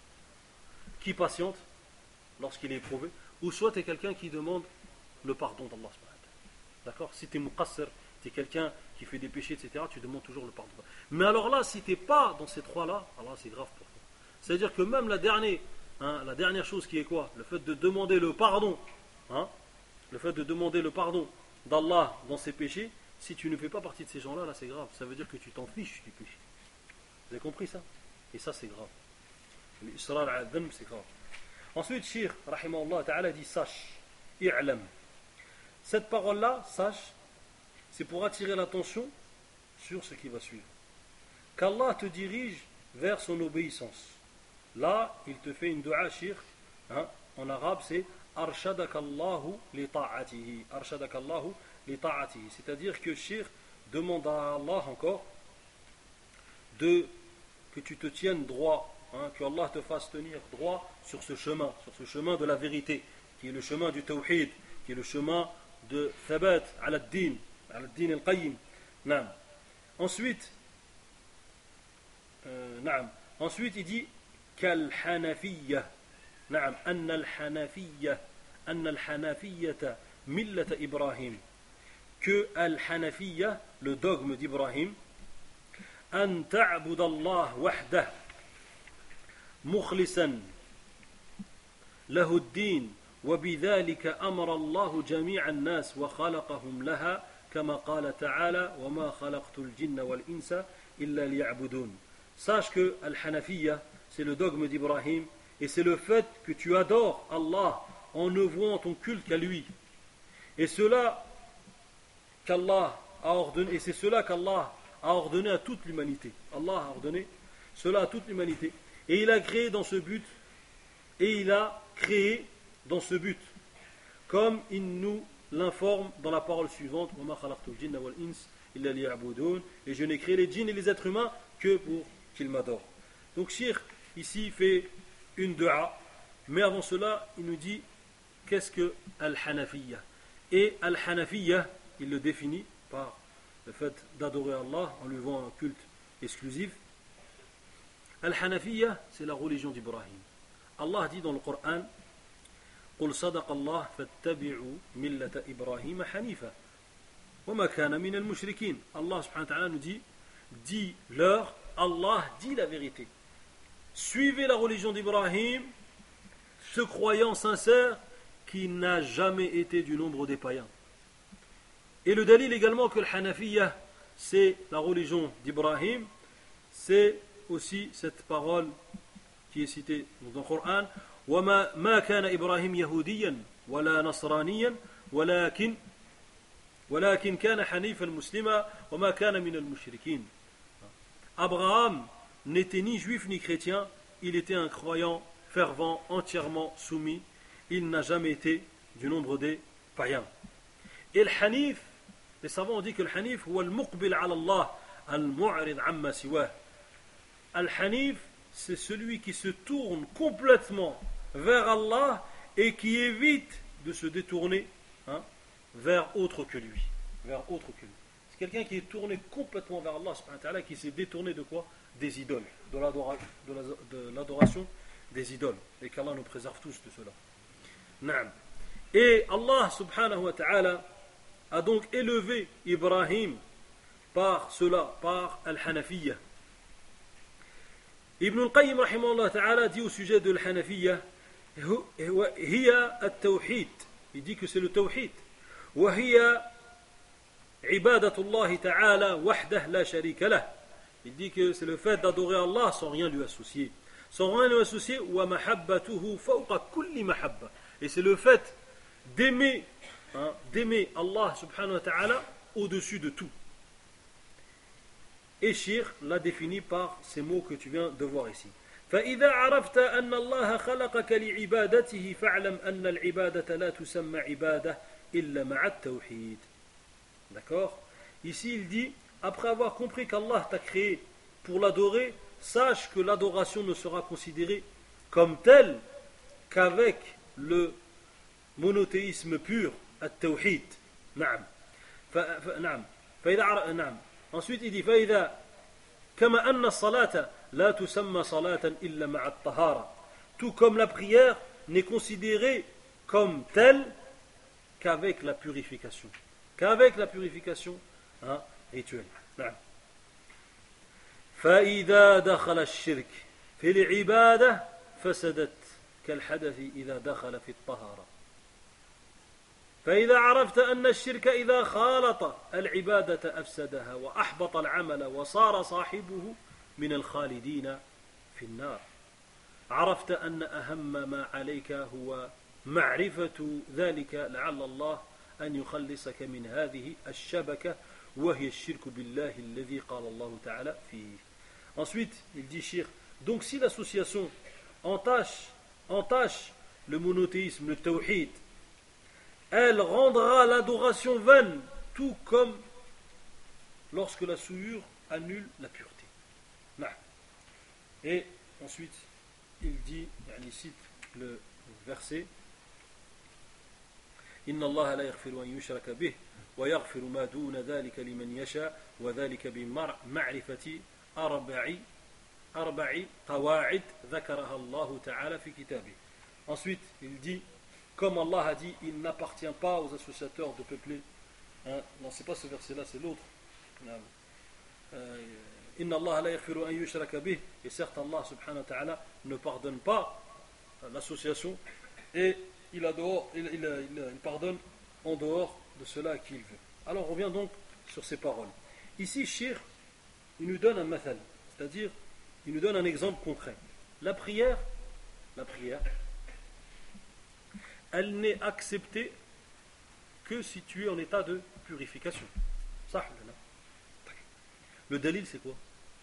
Qui patiente lorsqu'il est éprouvé, ou soit tu es quelqu'un qui demande le pardon d'Allah subhanahu wa ta'ala. D'accord? Si tu es muqassir, tu es quelqu'un qui fait des péchés, et cetera, tu demandes toujours le pardon. Mais alors là, si tu n'es pas dans ces trois-là, alors c'est grave pour toi. C'est-à-dire que même la dernière, hein, la dernière chose qui est quoi? Le fait de demander le pardon, hein, le fait de demander le pardon d'Allah dans ses péchés, si tu ne fais pas partie de ces gens-là, là c'est grave. Ça veut dire que tu t'en fiches du péché. Vous avez compris ça? Et ça c'est grave. L'israr al-dhanb c'est grave. Ensuite, Shir, rahimahullah ta'ala, dit sache, i'lam. Cette parole-là, sache, c'est pour attirer l'attention sur ce qui va suivre. Qu'Allah te dirige vers son obéissance. Là, il te fait une dua, Shir, hein, en arabe c'est Arshadakallahu li ta'atihi. Arshadakallahu لطاعته. C'est-à-dire que Cheikh demande à Allah encore de, que tu te tiennes droit, hein, que Allah te fasse tenir droit sur ce chemin, sur ce chemin de la vérité, qui est le chemin du tawhid, qui est le chemin de thabat ala ad-din, ala ad-din al-qayyim. Naam. Ensuite, euh, naam. Ensuite il dit kal hanafiyya. Naam, anna al-hanafiyya, anna al-hanafiyyata millata Ibrahim. Que al-hanafiyya, le dogme d'Ibrahim, an ta'bud Allah wahdah mukhlisan lahu ad-din وبذلك أمر الله جميع الناس وخلقهم لها كما قال تعالى وما خلقت الجن والإنس إلا ليعبدون. Sache que Al-Hanafiyya, c'est le dogme d'Ibrahim, et c'est le fait que tu adores Allah en ne vouant ton culte qu'à lui. Et cela qu'Allah a ordonné, et c'est cela qu'Allah a ordonné à toute l'humanité. Allah a ordonné cela à toute l'humanité. Et il a créé dans ce but, et il a créé dans ce but, comme il nous l'informe dans la parole suivante, et je n'ai créé les djinns et les êtres humains que pour qu'ils m'adorent. Donc Cheikh ici fait une dua, mais avant cela il nous dit qu'est-ce que Al-Hanafiyya. Et Al-Hanafiyya, il le définit par le fait d'adorer Allah en lui vouant un culte exclusif. Al-Hanafiyya, c'est la religion d'Ibrahim. Allah dit dans le Coran قل صدق الله فاتبعوا ملة إبراهيم حنيفا وما كان من المشركين. Allah subhanahu wa ta'ala nous dit, dit leur, Allah dit la vérité. Suivez la religion d'Ibrahim, ce croyant sincère qui n'a jamais été du nombre des païens. Et le dalil également que le Hanafiyya, c'est la religion d'Ibrahim, c'est aussi cette parole qui est citée dans le Coran. وما ما كان إبراهيم يهوديا ولا نصرانيا ولكن ولكن كان حنيفا مسلما وما كان من المشركين. Abraham n'était ni juif ni chrétien, il était un croyant fervent, entièrement soumis, il n'a jamais été du nombre des païens. Et le hanif, les savants ont dit que le hanif هو المقبل على الله المعرض عما سواه. Al-Hanif, c'est celui qui se tourne complètement vers Allah et qui évite de se détourner, hein, vers autre que lui. Vers autre que lui. C'est quelqu'un qui est tourné complètement vers Allah, subhanahu wa ta'ala, qui s'est détourné de quoi? Des idoles, de, l'adora, de, la, de l'adoration des idoles. Et qu'Allah nous préserve tous de cela. Naam. Et Allah subhanahu wa ta'ala a donc élevé Ibrahim par cela, par Al-Hanafiyya. Ibn al-Qayyim rahimahullah ta'ala dit au sujet de Al-Hanafiyya, hiya at-tawhid. Il dit que c'est le tawhid. Wa hiya ibadatullah ta'ala wahdah la sharika lah. Il dit que c'est le fait d'adorer Allah sans rien lui associer. Sans rien lui associer, wa mahabbatuhu fawqa kulli mahabba. Et c'est le fait d'aimer, hein, d'aimer Allah subhanahu wa ta'ala au-dessus de tout. Et Shir l'a défini par ces mots que tu viens de voir ici. فإذا عرفت أن الله خلقك لعبادته فاعلم أن العبادة لا تسمى عبادة إلا مع التوحيد. D'accord? Ici il dit, après avoir compris qu'Allah t'a créé pour l'adorer, sache que l'adoration ne sera considérée comme telle qu'avec le monothéisme pur, at-tawhid. نعم. نعم. فإذا نعم. Ensuite il dit فإذا كما أن الصلاة لا تسمى صلاة إلا مع الطهارة. Tout comme la prière n'est considérée comme telle qu'avec la purification. Qu'avec la purification, hein, rituelle. نعم. فإذا دخل الشرك في العبادة فسدت كالحدث إذا دخل في الطهارة. فإذا عرفت أن الشرك إذا خالط العبادة أفسدها وأحبط العمل وصار صاحبه من الخالدين في النار. عرفت أن أهم ما عليك هو معرفة ذلك لعل الله أن يخلصك من هذه الشبكة وهي الشرك بالله الذي قال الله تعالى فيه. Ensuite, il dit Shir, donc si l'association entache, entache le monothéisme, le tawhid, elle rendra l'adoration vaine tout comme lorsque la souillure annule la pureté. Et ensuite, il dit, il cite le verset Inna Allah la yaghfiru an yushraka bih wa yaghfiru ma duna dhalika liman yasha wa dhalika bi ma'rifati arba'i arba'i qawa'id dhakaraha Allah ta'ala fi kitabih. Ensuite, il dit, comme Allah a dit, il n'appartient pas aux associateurs de peupler. Hein? Non, c'est pas ce verset-là, c'est l'autre. Inna Allah la yaghfiru an yushraka bih. Et certes, Allah subhanahu wa ta'ala ne pardonne pas l'association et il, adore, il, il, il, il pardonne en dehors de cela à qui il veut. Alors, on revient donc sur ces paroles. Ici, Shir, il nous donne un mathal, c'est-à-dire, il nous donne un exemple concret. La prière, la prière, elle n'est acceptée que si tu es en état de purification. Ça, le dalil, c'est quoi?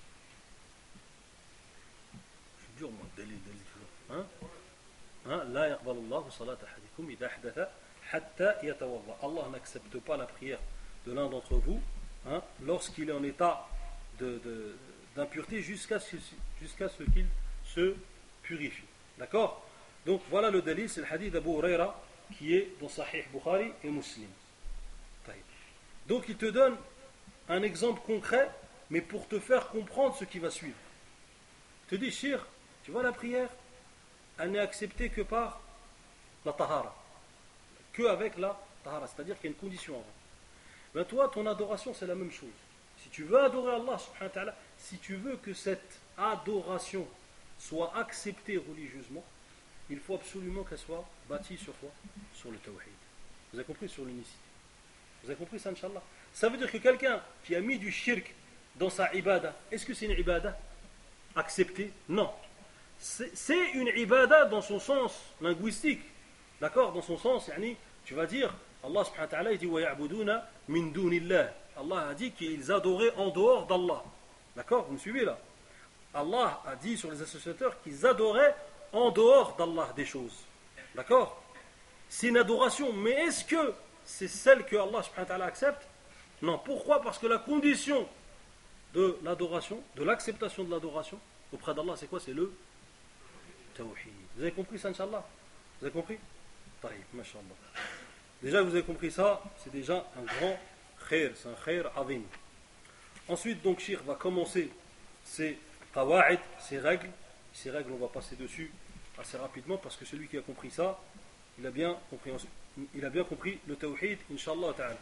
Je suis dur, moi, dalil, dalil, toujours. Hein? Hein? La yaqbalu Allahu salata ahadikum idha ahdatha hatta yatawadda. Allah n'accepte pas la prière de l'un d'entre vous, hein, lorsqu'il est en état de, de, d'impureté jusqu'à ce, jusqu'à ce qu'il se purifie. D'accord? Donc voilà le dalil, c'est le hadith d'Abu Huraira qui est dans Sahih Bukhari et Muslim. Donc il te donne un exemple concret, mais pour te faire comprendre ce qui va suivre. Il te dit, Shir, tu vois la prière, elle n'est acceptée que par la tahara, que avec la tahara, c'est-à-dire qu'il y a une condition avant. Ben toi, ton adoration, c'est la même chose. Si tu veux adorer Allah, subhanahu wa ta'ala, si tu veux que cette adoration soit acceptée religieusement, il faut absolument qu'elle soit bâtie sur quoi? Sur le tawhid. Vous avez compris? Sur l'unicité. Vous avez compris ça, Inch'Allah? Ça veut dire que quelqu'un qui a mis du shirk dans sa ibada, est-ce que c'est une ibada acceptée? Non. C'est, c'est une ibada dans son sens linguistique. D'accord? Dans son sens, yani, tu vas dire, Allah subhanahu wa ta'ala, il dit وَيَعْبُدُونَ مِن دُونِ اللَّهِ. Allah a dit qu'ils adoraient en dehors d'Allah. D'accord? Vous me suivez là? Allah a dit sur les associateurs qu'ils adoraient en dehors d'Allah des choses. D'accord? C'est une adoration, mais est-ce que c'est celle que Allah subhanahu wa ta'ala accepte? Non. Pourquoi? Parce que la condition de l'adoration, de l'acceptation de l'adoration auprès d'Allah, c'est quoi? C'est le tawhid. Vous avez compris ça, Inch'Allah? Vous avez compris? Taïb, mashallah. Déjà, vous avez compris ça, c'est déjà un grand khair, c'est un khair azim. Ensuite, donc, Shir va commencer ses qawa'id, ses règles. Ces règles, on va passer dessus assez rapidement parce que celui qui a compris ça, il a bien compris, il a bien compris le tawhid, Inch'Allah ta'ala.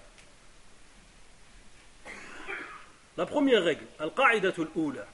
La première règle, al-qa'idatul ula.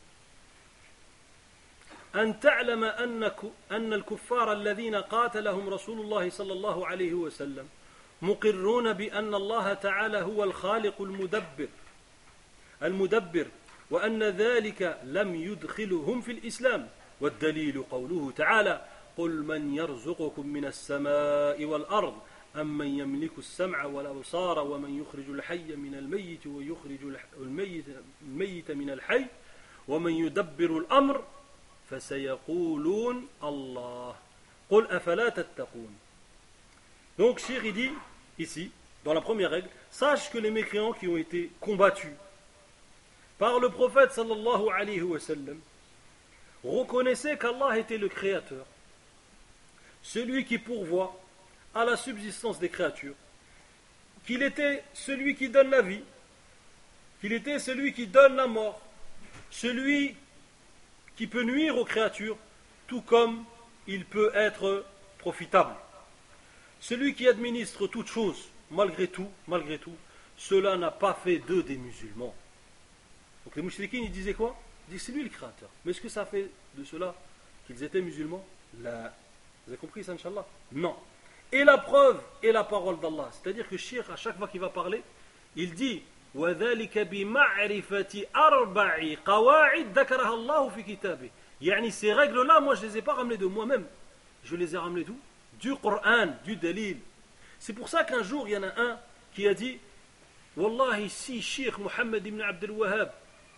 أن تعلم أن الكفار الذين قاتلهم رسول الله صلى الله عليه وسلم مقرون بأن الله تعالى هو الخالق المدبر المدبر وأن ذلك لم يدخلهم في الإسلام والدليل قوله تعالى قل من يرزقكم من السماء والأرض أم من يملك السمع والأبصار ومن يخرج الحي من الميت ويخرج الميت, الميت من الحي ومن يدبر الأمر فسيقولون الله قل أفلا تتقون. Donc Shir il dit ici dans la première règle, sache que les mécréants qui ont été combattus par le prophète sallallahu alayhi wa sallam reconnaissaient qu'Allah était le créateur, celui qui pourvoit à la subsistance des créatures, qu'il était celui qui donne la vie, qu'il était celui qui donne la mort, celui qui peut nuire aux créatures, tout comme il peut être profitable. Celui qui administre toutes choses, malgré tout, malgré tout, cela n'a pas fait d'eux des musulmans. Donc les mouchriquins, ils disaient quoi? Ils disaient c'est lui le créateur. Mais est-ce que ça fait de cela qu'ils étaient musulmans? Là. Vous avez compris ça, Inch'Allah? Non. Et la preuve est la parole d'Allah. C'est-à-dire que Cheikh, à chaque fois qu'il va parler, il dit وَذَلِكَ بِمَعْرِفَةِ أَرْبَعِ قَوَاعِدْ ذَكَرَهَا اللَّهُ فِي كِتَابِهِ. Yani ces règles-là, moi je ne les ai pas ramenées de moi-même. Je les ai ramenées d'où? Du Coran, du Dalil. C'est pour ça qu'un jour, il y en a un qui a dit Wallahi, si Cheikh Mohammed ibn Abdel Wahhab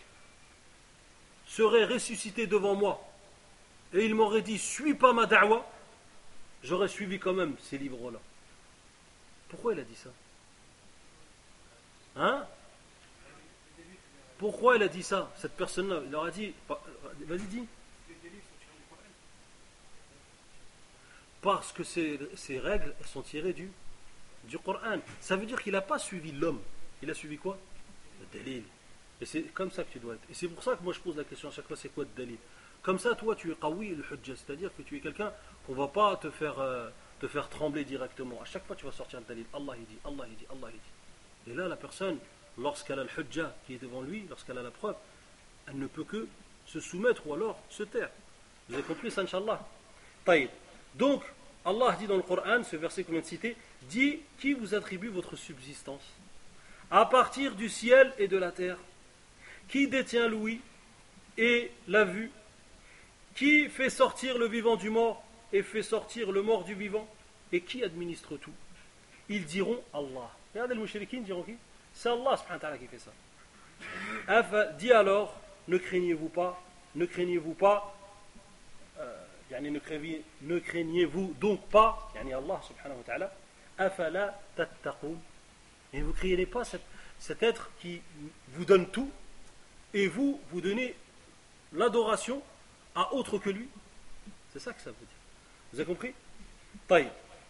serait ressuscité devant moi et il m'aurait dit suis pas ma da'wa, j'aurais suivi quand même ces livres-là. Pourquoi il a dit ça? Hein? Pourquoi elle a dit ça, cette personne-là? Il leur a dit, vas-y dis. Parce que ces, ces règles elles sont tirées du, du Coran. Ça veut dire qu'il n'a pas suivi l'homme. Il a suivi quoi? Le dalil. Et c'est comme ça que tu dois être. Et c'est pour ça que moi je pose la question à chaque fois, c'est quoi le dalil? Comme ça, toi, tu es qawi le hujja, c'est-à-dire que tu es quelqu'un qu'on ne va pas te faire, euh, te faire trembler directement. À chaque fois, tu vas sortir un dalil. Allah il dit, Allah il dit, Allah il dit. Et là, la personne, lorsqu'elle a le hujja qui est devant lui, lorsqu'elle a la preuve, elle ne peut que se soumettre ou alors se taire. Vous avez compris ça, Inch'Allah? Taïb. Donc, Allah dit dans le Coran, ce verset qu'on vient de citer, dit qui vous attribue votre subsistance à partir du ciel et de la terre, qui détient l'ouïe et la vue, qui fait sortir le vivant du mort et fait sortir le mort du vivant, et qui administre tout? Ils diront Allah. Regardez les mouchriquins diront qui? C'est Allah subhanahu wa ta'ala qui fait ça. Afa, dit alors, ne craignez-vous pas, ne craignez-vous pas, euh, yani ne, craignez, ne craignez-vous donc pas, yani Allah subhanahu wa ta'ala, afala tattaqoun. Et vous ne craignez pas cet, cet être qui vous donne tout, et vous, vous donnez l'adoration à autre que lui. C'est ça que ça veut dire. Vous avez compris? Taïb.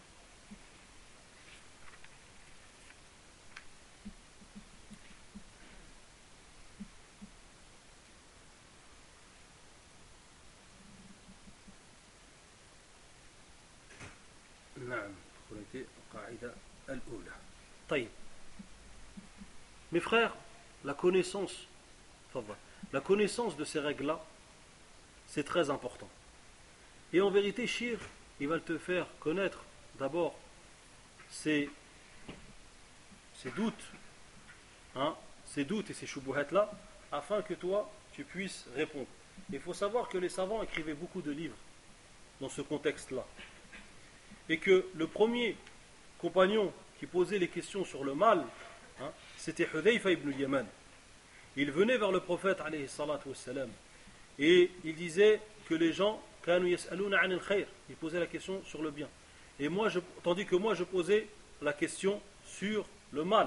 Mes frères, la connaissance, la connaissance de ces règles-là, c'est très important. Et en vérité, Shir, il va te faire connaître d'abord ces, ces doutes, hein, ces doutes et ces choubouhats-là, afin que toi, tu puisses répondre. Il faut savoir que les savants écrivaient beaucoup de livres dans ce contexte-là. Et que le premier compagnon qui posait les questions sur le mal, hein, c'était Hudayfa ibn Yaman. Il venait vers le prophète alayhi salatu wassalam, et il disait que les gens kanu yas'aluna 'an al-khayr, il posait la question sur le bien. Et moi je, tandis que moi je posais la question sur le mal,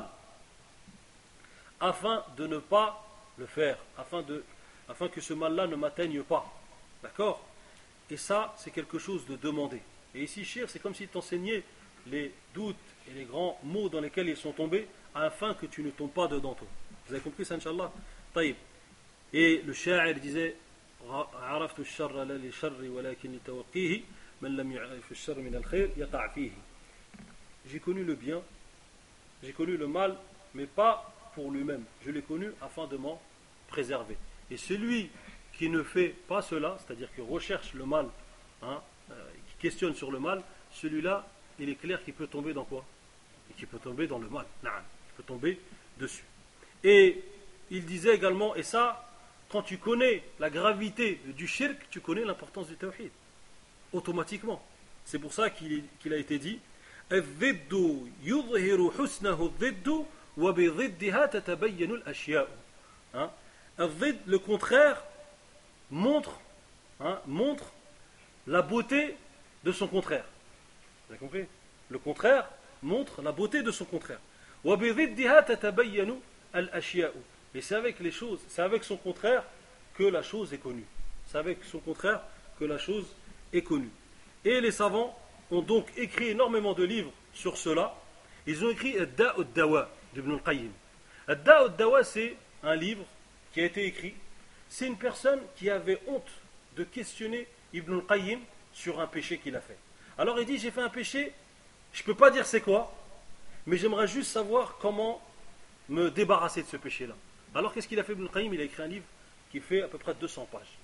afin de ne pas le faire, afin, de, afin que ce mal-là ne m'atteigne pas. D'accord? Et ça, c'est quelque chose de demandé. Et ici, Shir, c'est comme s'il t'enseignait les doutes et les grands mots dans lesquels ils sont tombés, afin que tu ne tombes pas dedans toi. Vous avez compris ça, Inch'Allah? Taïb. Et le sha'ir disait عرفت الشر لا للشر ولكن لتوقيه من لم يعرف الشر من الخير يقع فيه. J'ai connu le bien, j'ai connu le mal, mais pas pour lui-même. Je l'ai connu afin de m'en préserver. Et celui qui ne fait pas cela, c'est-à-dire qui recherche le mal, hein, euh, qui questionne sur le mal, celui-là, il est clair qu'il peut tomber dans quoi? Et qu'il peut tomber dans le mal. Il peut tomber dessus. Et il disait également, et ça, quand tu connais la gravité du shirk, tu connais l'importance du tawhid. Automatiquement. C'est pour ça qu'il, qu'il a été dit الضد يظهر حسنه الضد وبضدها تتبين الأشياء. Hein? الضد, le contraire, montre, hein, montre la beauté de son contraire. Vous avez compris? Le contraire montre la beauté de son contraire. وبضدها تتبين الأشياء. Et c'est avec les choses, c'est avec son contraire que la chose est connue. C'est avec son contraire que la chose est connue. Et les savants ont donc écrit énormément de livres sur cela. Ils ont écrit Ad-Da' ad-Dawa d'Ibn al-Qayyim. Ad-Da' ad-Dawa, c'est un livre qui a été écrit. C'est une personne qui avait honte de questionner Ibn al-Qayyim sur un péché qu'il a fait. Alors il dit, j'ai fait un péché, je ne peux pas dire c'est quoi, mais j'aimerais juste savoir comment me débarrasser de ce péché-là. Alors qu'est-ce qu'il a fait Ibn al-Qayyim? Il a écrit un livre qui fait à peu près deux cents pages.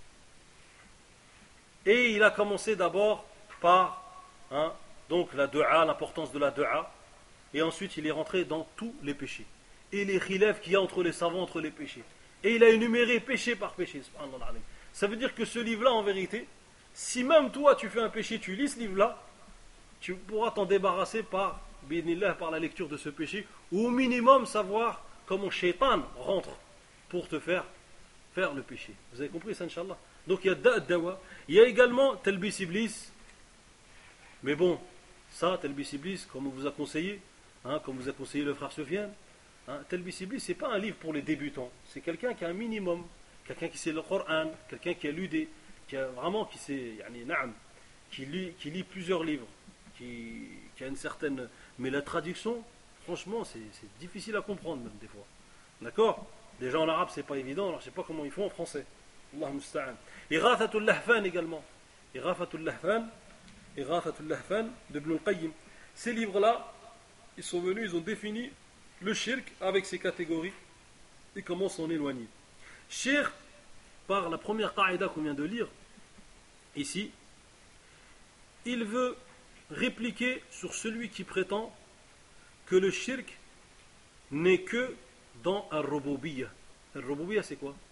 Et il a commencé d'abord par hein, donc la du'a, l'importance de la du'a, et ensuite il est rentré dans tous les péchés. Et les khilafs qu'il y a entre les savants, entre les péchés. Et il a énuméré péché par péché. Ça veut dire que ce livre-là, en vérité, si même toi tu fais un péché, tu lis ce livre-là, tu pourras t'en débarrasser par, bi'idhnillah, par la lecture de ce péché, ou au minimum savoir comment Shaitan rentre pour te faire faire le péché. Vous avez compris ça, Inch'Allah? Donc il y a Da'ad-Dawa, il y a également Talbis Iblis, mais bon, ça, Talbis Iblis, comme on vous a conseillé, hein, comme vous a conseillé le frère Sofiane, Hein, Talbis Iblis, ce n'est pas un livre pour les débutants. C'est quelqu'un qui a un minimum. Quelqu'un qui sait le Coran, quelqu'un qui a lu des. Qui a vraiment. Qui, sait, yani, naam, qui, lit, qui lit plusieurs livres. Qui, qui a une certaine. Mais la traduction, franchement, c'est difficile à comprendre, même des fois. D'accord? Déjà en arabe, c'est pas évident. Alors je ne sais pas comment ils font en français. Allah musta'an. Ighathatul Lahfan également. Ighathatul Lahfan. Ighathatul Lahfan de Ibn al-Qayyim. Ces livres-là, ils sont venus, ils ont défini le shirk avec ses catégories et comment s'en éloigner. Shirk, par la première qaïda qu'on vient de lire, ici, il veut répliquer sur celui qui prétend que le shirk n'est que dans un rububiyya. Un rububiyya, c'est quoi?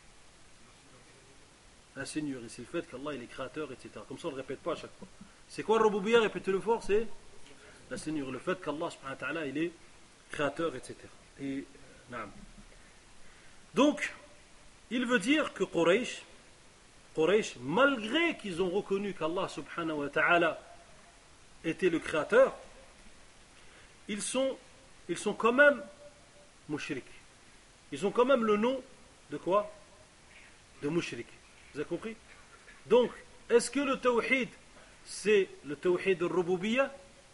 La seigneurie, c'est le fait qu'Allah est créateur, et cetera. Comme ça, on ne le répète pas à chaque fois. C'est quoi le rububiyya? Répétez-le fort, c'est la seigneurie, le fait qu'Allah subhanahu wa ta'ala, il est créateur, et cetera. Et, euh, donc, il veut dire que Quraysh, Quraysh, malgré qu'ils ont reconnu qu'Allah subhanahu wa ta'ala était le créateur, ils sont, ils sont quand même mushrik. Ils ont quand même le nom de quoi? De mushrik. Vous avez compris? Donc, est-ce que le tawhid, c'est le tawhid de rububiyya?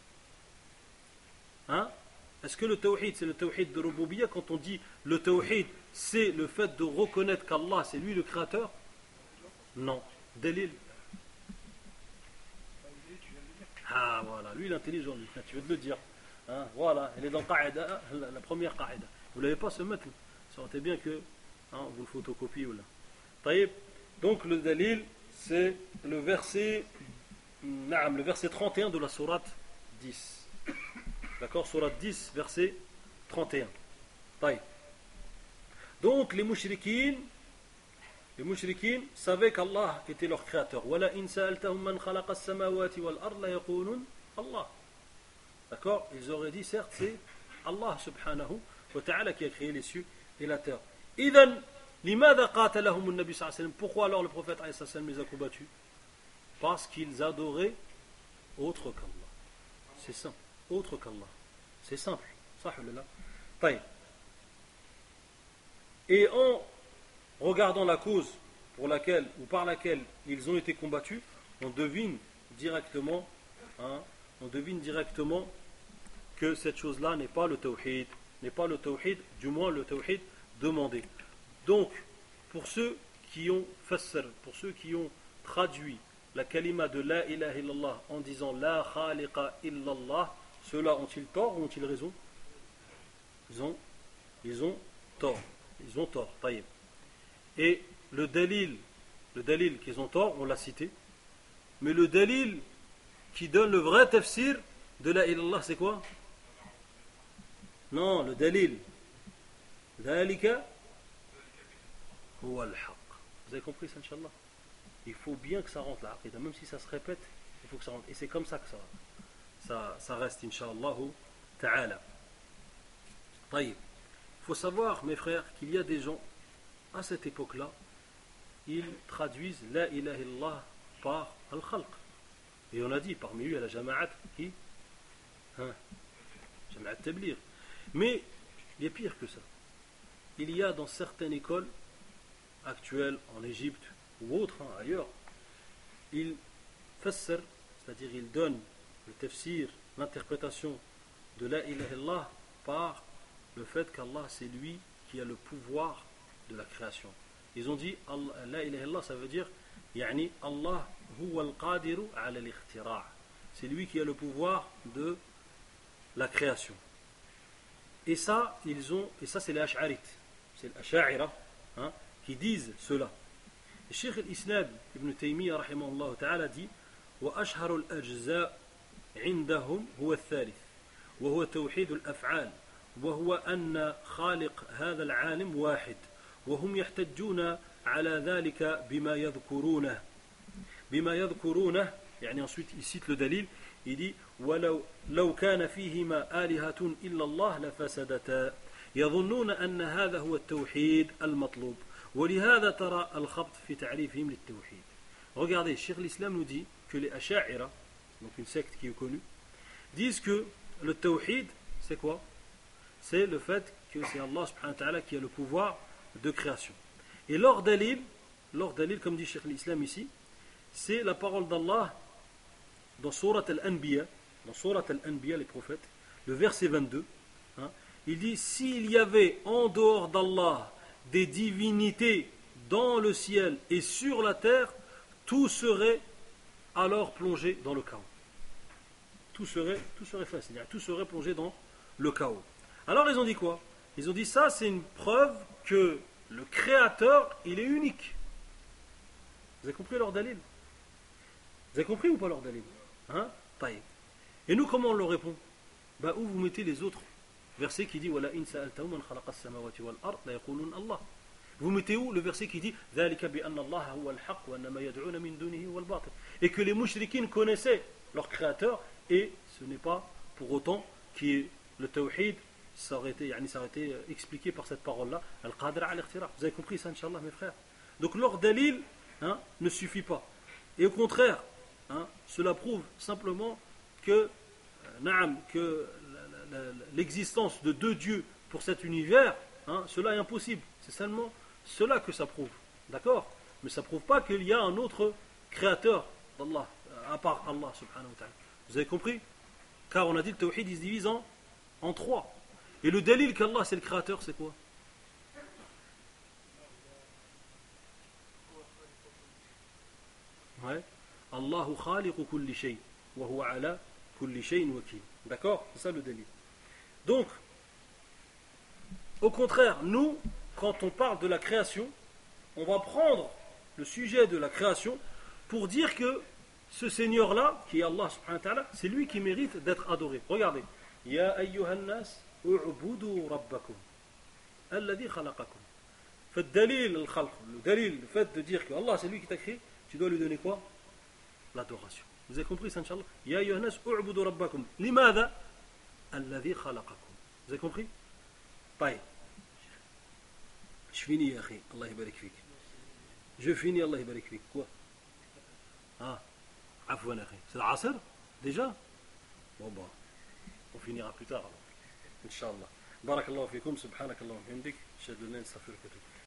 Hein? Est-ce que le tawhid, c'est le tawhid de rububiyya? Quand on dit le tawhid, c'est le fait de reconnaître qu'Allah, c'est lui le créateur? Non. Dalil. Ah voilà, lui il est intelligent, lui. Tu veux te le dire. Hein? Voilà, elle est dans qaïda, la, la première qaïda. Vous ne l'avez pas ce matin. Ça aurait été bien que hein, vous le photocopiez ou là. Taïb. Donc le dalil, c'est le verset, naam, le verset trente et un de la sourate dix. D'accord, sourate dix, verset trente et un. Taïb. Donc les mouchriquines, les mouchriquines savaient qu'Allah était leur créateur. Wala in sa'altahum man khalaqa as-samawati wal ard la yaqulun Allah. D'accord, ils auraient dit certes c'est Allah subhanahu wa ta'ala qui a créé les cieux et la terre. Idhan لماذا قاتلهم النبي صلى الله عليه وسلم? Pourquoi alors le prophète alayhi salam les a combattus? Parce qu'ils adoraient autre qu'Allah. C'est simple, autre qu'Allah. C'est simple. Et en regardant la cause pour laquelle ou par laquelle ils ont été combattus, on devine directement, hein, on devine directement que cette chose-là n'est pas le tawhid, n'est pas le tawhid, du moins le tawhid demandé. Donc, pour ceux qui ont fassar, pour ceux qui ont traduit la kalima de la ilaha illallah en disant la khaliqa illallah, ceux-là ont-ils tort ou ont-ils raison? Ils ont, ils ont tort. Ils ont tort. Taïb. Et le dalil, le dalil qu'ils ont tort, on l'a cité. Mais le dalil qui donne le vrai tafsir de la illallah, c'est quoi? Non, le dalil. Dhalika huwa al-haq. Vous avez compris ça, Inch'Allah? Il faut bien que ça rentre là. Même si ça se répète, il faut que ça rentre. Et c'est comme ça que ça, ça, ça reste, Inch'Allah ta'ala. Il faut savoir, mes frères, qu'il y a des gens, à cette époque-là, ils traduisent la ilaha illallah par al-khalq. Et on a dit, parmi eux, il y a la jama'at qui hein, jama'at tablir. Mais il y a pire que ça. Il y a dans certaines écoles actuelles, en Égypte ou autres, hein, ailleurs, ils fassar, c'est-à-dire ils donnent le tafsir, l'interprétation de la ilaha illallah par le fait qu'Allah c'est lui qui a le pouvoir de la création. Ils ont dit la ilaha illallah, ça veut dire yani Allah huwa al-qadiru ala al-ikhtira'. C'est lui qui a le pouvoir de la création. Et ça, ils ont, et ça c'est les Ash'arites, c'est les Ash'a'ira hein, qui disent cela. Le Cheikh al-Islam Ibn Taymiyyah rahimahullah ta'ala dit وأشهر الأجزاء عندهم هو الثالث وهو توحيد الأفعال وهو أن خالق هذا العالم واحد وهم يحتجون على ذلك بما يذكرونه بما يذكرونه يعني ensuite il cite le dalil il dit ولو لو كان فيهما آلهة إلا الله لفسدتا يظنون أن هذا هو التوحيد المطلوب ولهذا ترى الخبط في تعريفهم للتوحيد. Regardez, Cheikh l'Islam nous dit que les Asha'ira, donc une secte qui est connue, disent que le tawhid, c'est quoi? C'est le fait que c'est Allah subhanahu wa ta'ala qui a le pouvoir de création. Et leur dalil, leur dalil, comme dit Cheikh l'Islam ici, c'est la parole d'Allah dans Surat Al-Anbiya, dans Surat Al-Anbiya, les prophètes, le verset vingt-deux. Hein, il dit, s'il y avait en dehors d'Allah des divinités dans le ciel et sur la terre, tout serait alors plongé dans le chaos. Tout serait, tout serait fait, c'est-à-dire tout serait plongé dans le chaos. Alors ils ont dit quoi? Ils ont dit ça, c'est une preuve que le créateur, il est unique. Vous avez compris leur dalil? Vous avez compris ou pas leur dalil? Hein? Taïb. Et nous, comment on leur répond? Bah, où vous mettez les autres versets qui dit Wala in sa'altahum man khalaqa as-samawati wal ard la yaqulun Allah. Vous mettez où le verset qui dit Dhalika bi anna Allah huwa al-haq wa anna ma yad'una min dunihi huwa al-batil. Et que les mouchriquins connaissaient leur créateur, et ce n'est pas pour autant que le tawhid, ça aurait été, yani, ça aurait été expliqué par cette parole-là, al-qadra al-ikhtiraq. Vous avez compris ça, Inch'Allah, mes frères? Donc leur dalil, hein, ne suffit pas. Et au contraire, hein, cela prouve simplement que, euh, naam, que la, la, la, l'existence de deux dieux pour cet univers, hein, cela est impossible. C'est seulement cela que ça prouve. D'accord? Mais ça ne prouve pas qu'il y a un autre créateur d'Allah, à part Allah subhanahu wa ta'ala. Vous avez compris? Car on a dit que le tawhid il se divise en, en trois. Et le dalil qu'Allah c'est le créateur, c'est quoi? Ouais. Allahu khaliqu kulli shay wa huwa ala kulli shay'in wakil. D'accord? C'est ça le dalil. Donc, au contraire, nous, quand on parle de la création, on va prendre le sujet de la création pour dire que ce Seigneur-là, qui est Allah subhanahu wa ta'ala, c'est lui qui mérite d'être adoré. Regardez. Ya ayyuhan nas, u'budu rabbakum, alladhi khalaqakum. Fait dalil al-khalq, le dalil, le fait de dire que Allah c'est lui qui t'a créé, tu dois lui donner quoi? L'adoration. Vous avez compris ça, Inch'Allah? Ya ayyuhan nas, u'budu rabbakum. Limadha? Alladhi khalaqakum. Vous avez compris? Taïb. Je finis, ya akhi. Allah yabarik fik. Je finis, Allah yabarik fik. Quoi? Ah. C'est l'Asr déjà? Bon bah, on finira plus tard alors. Inch'Allah. Barakallahu fikum, subhanakallahu wa bihamdik, shahadu an la ilaha illa anta, astaghfiruka wa atubu ilayk.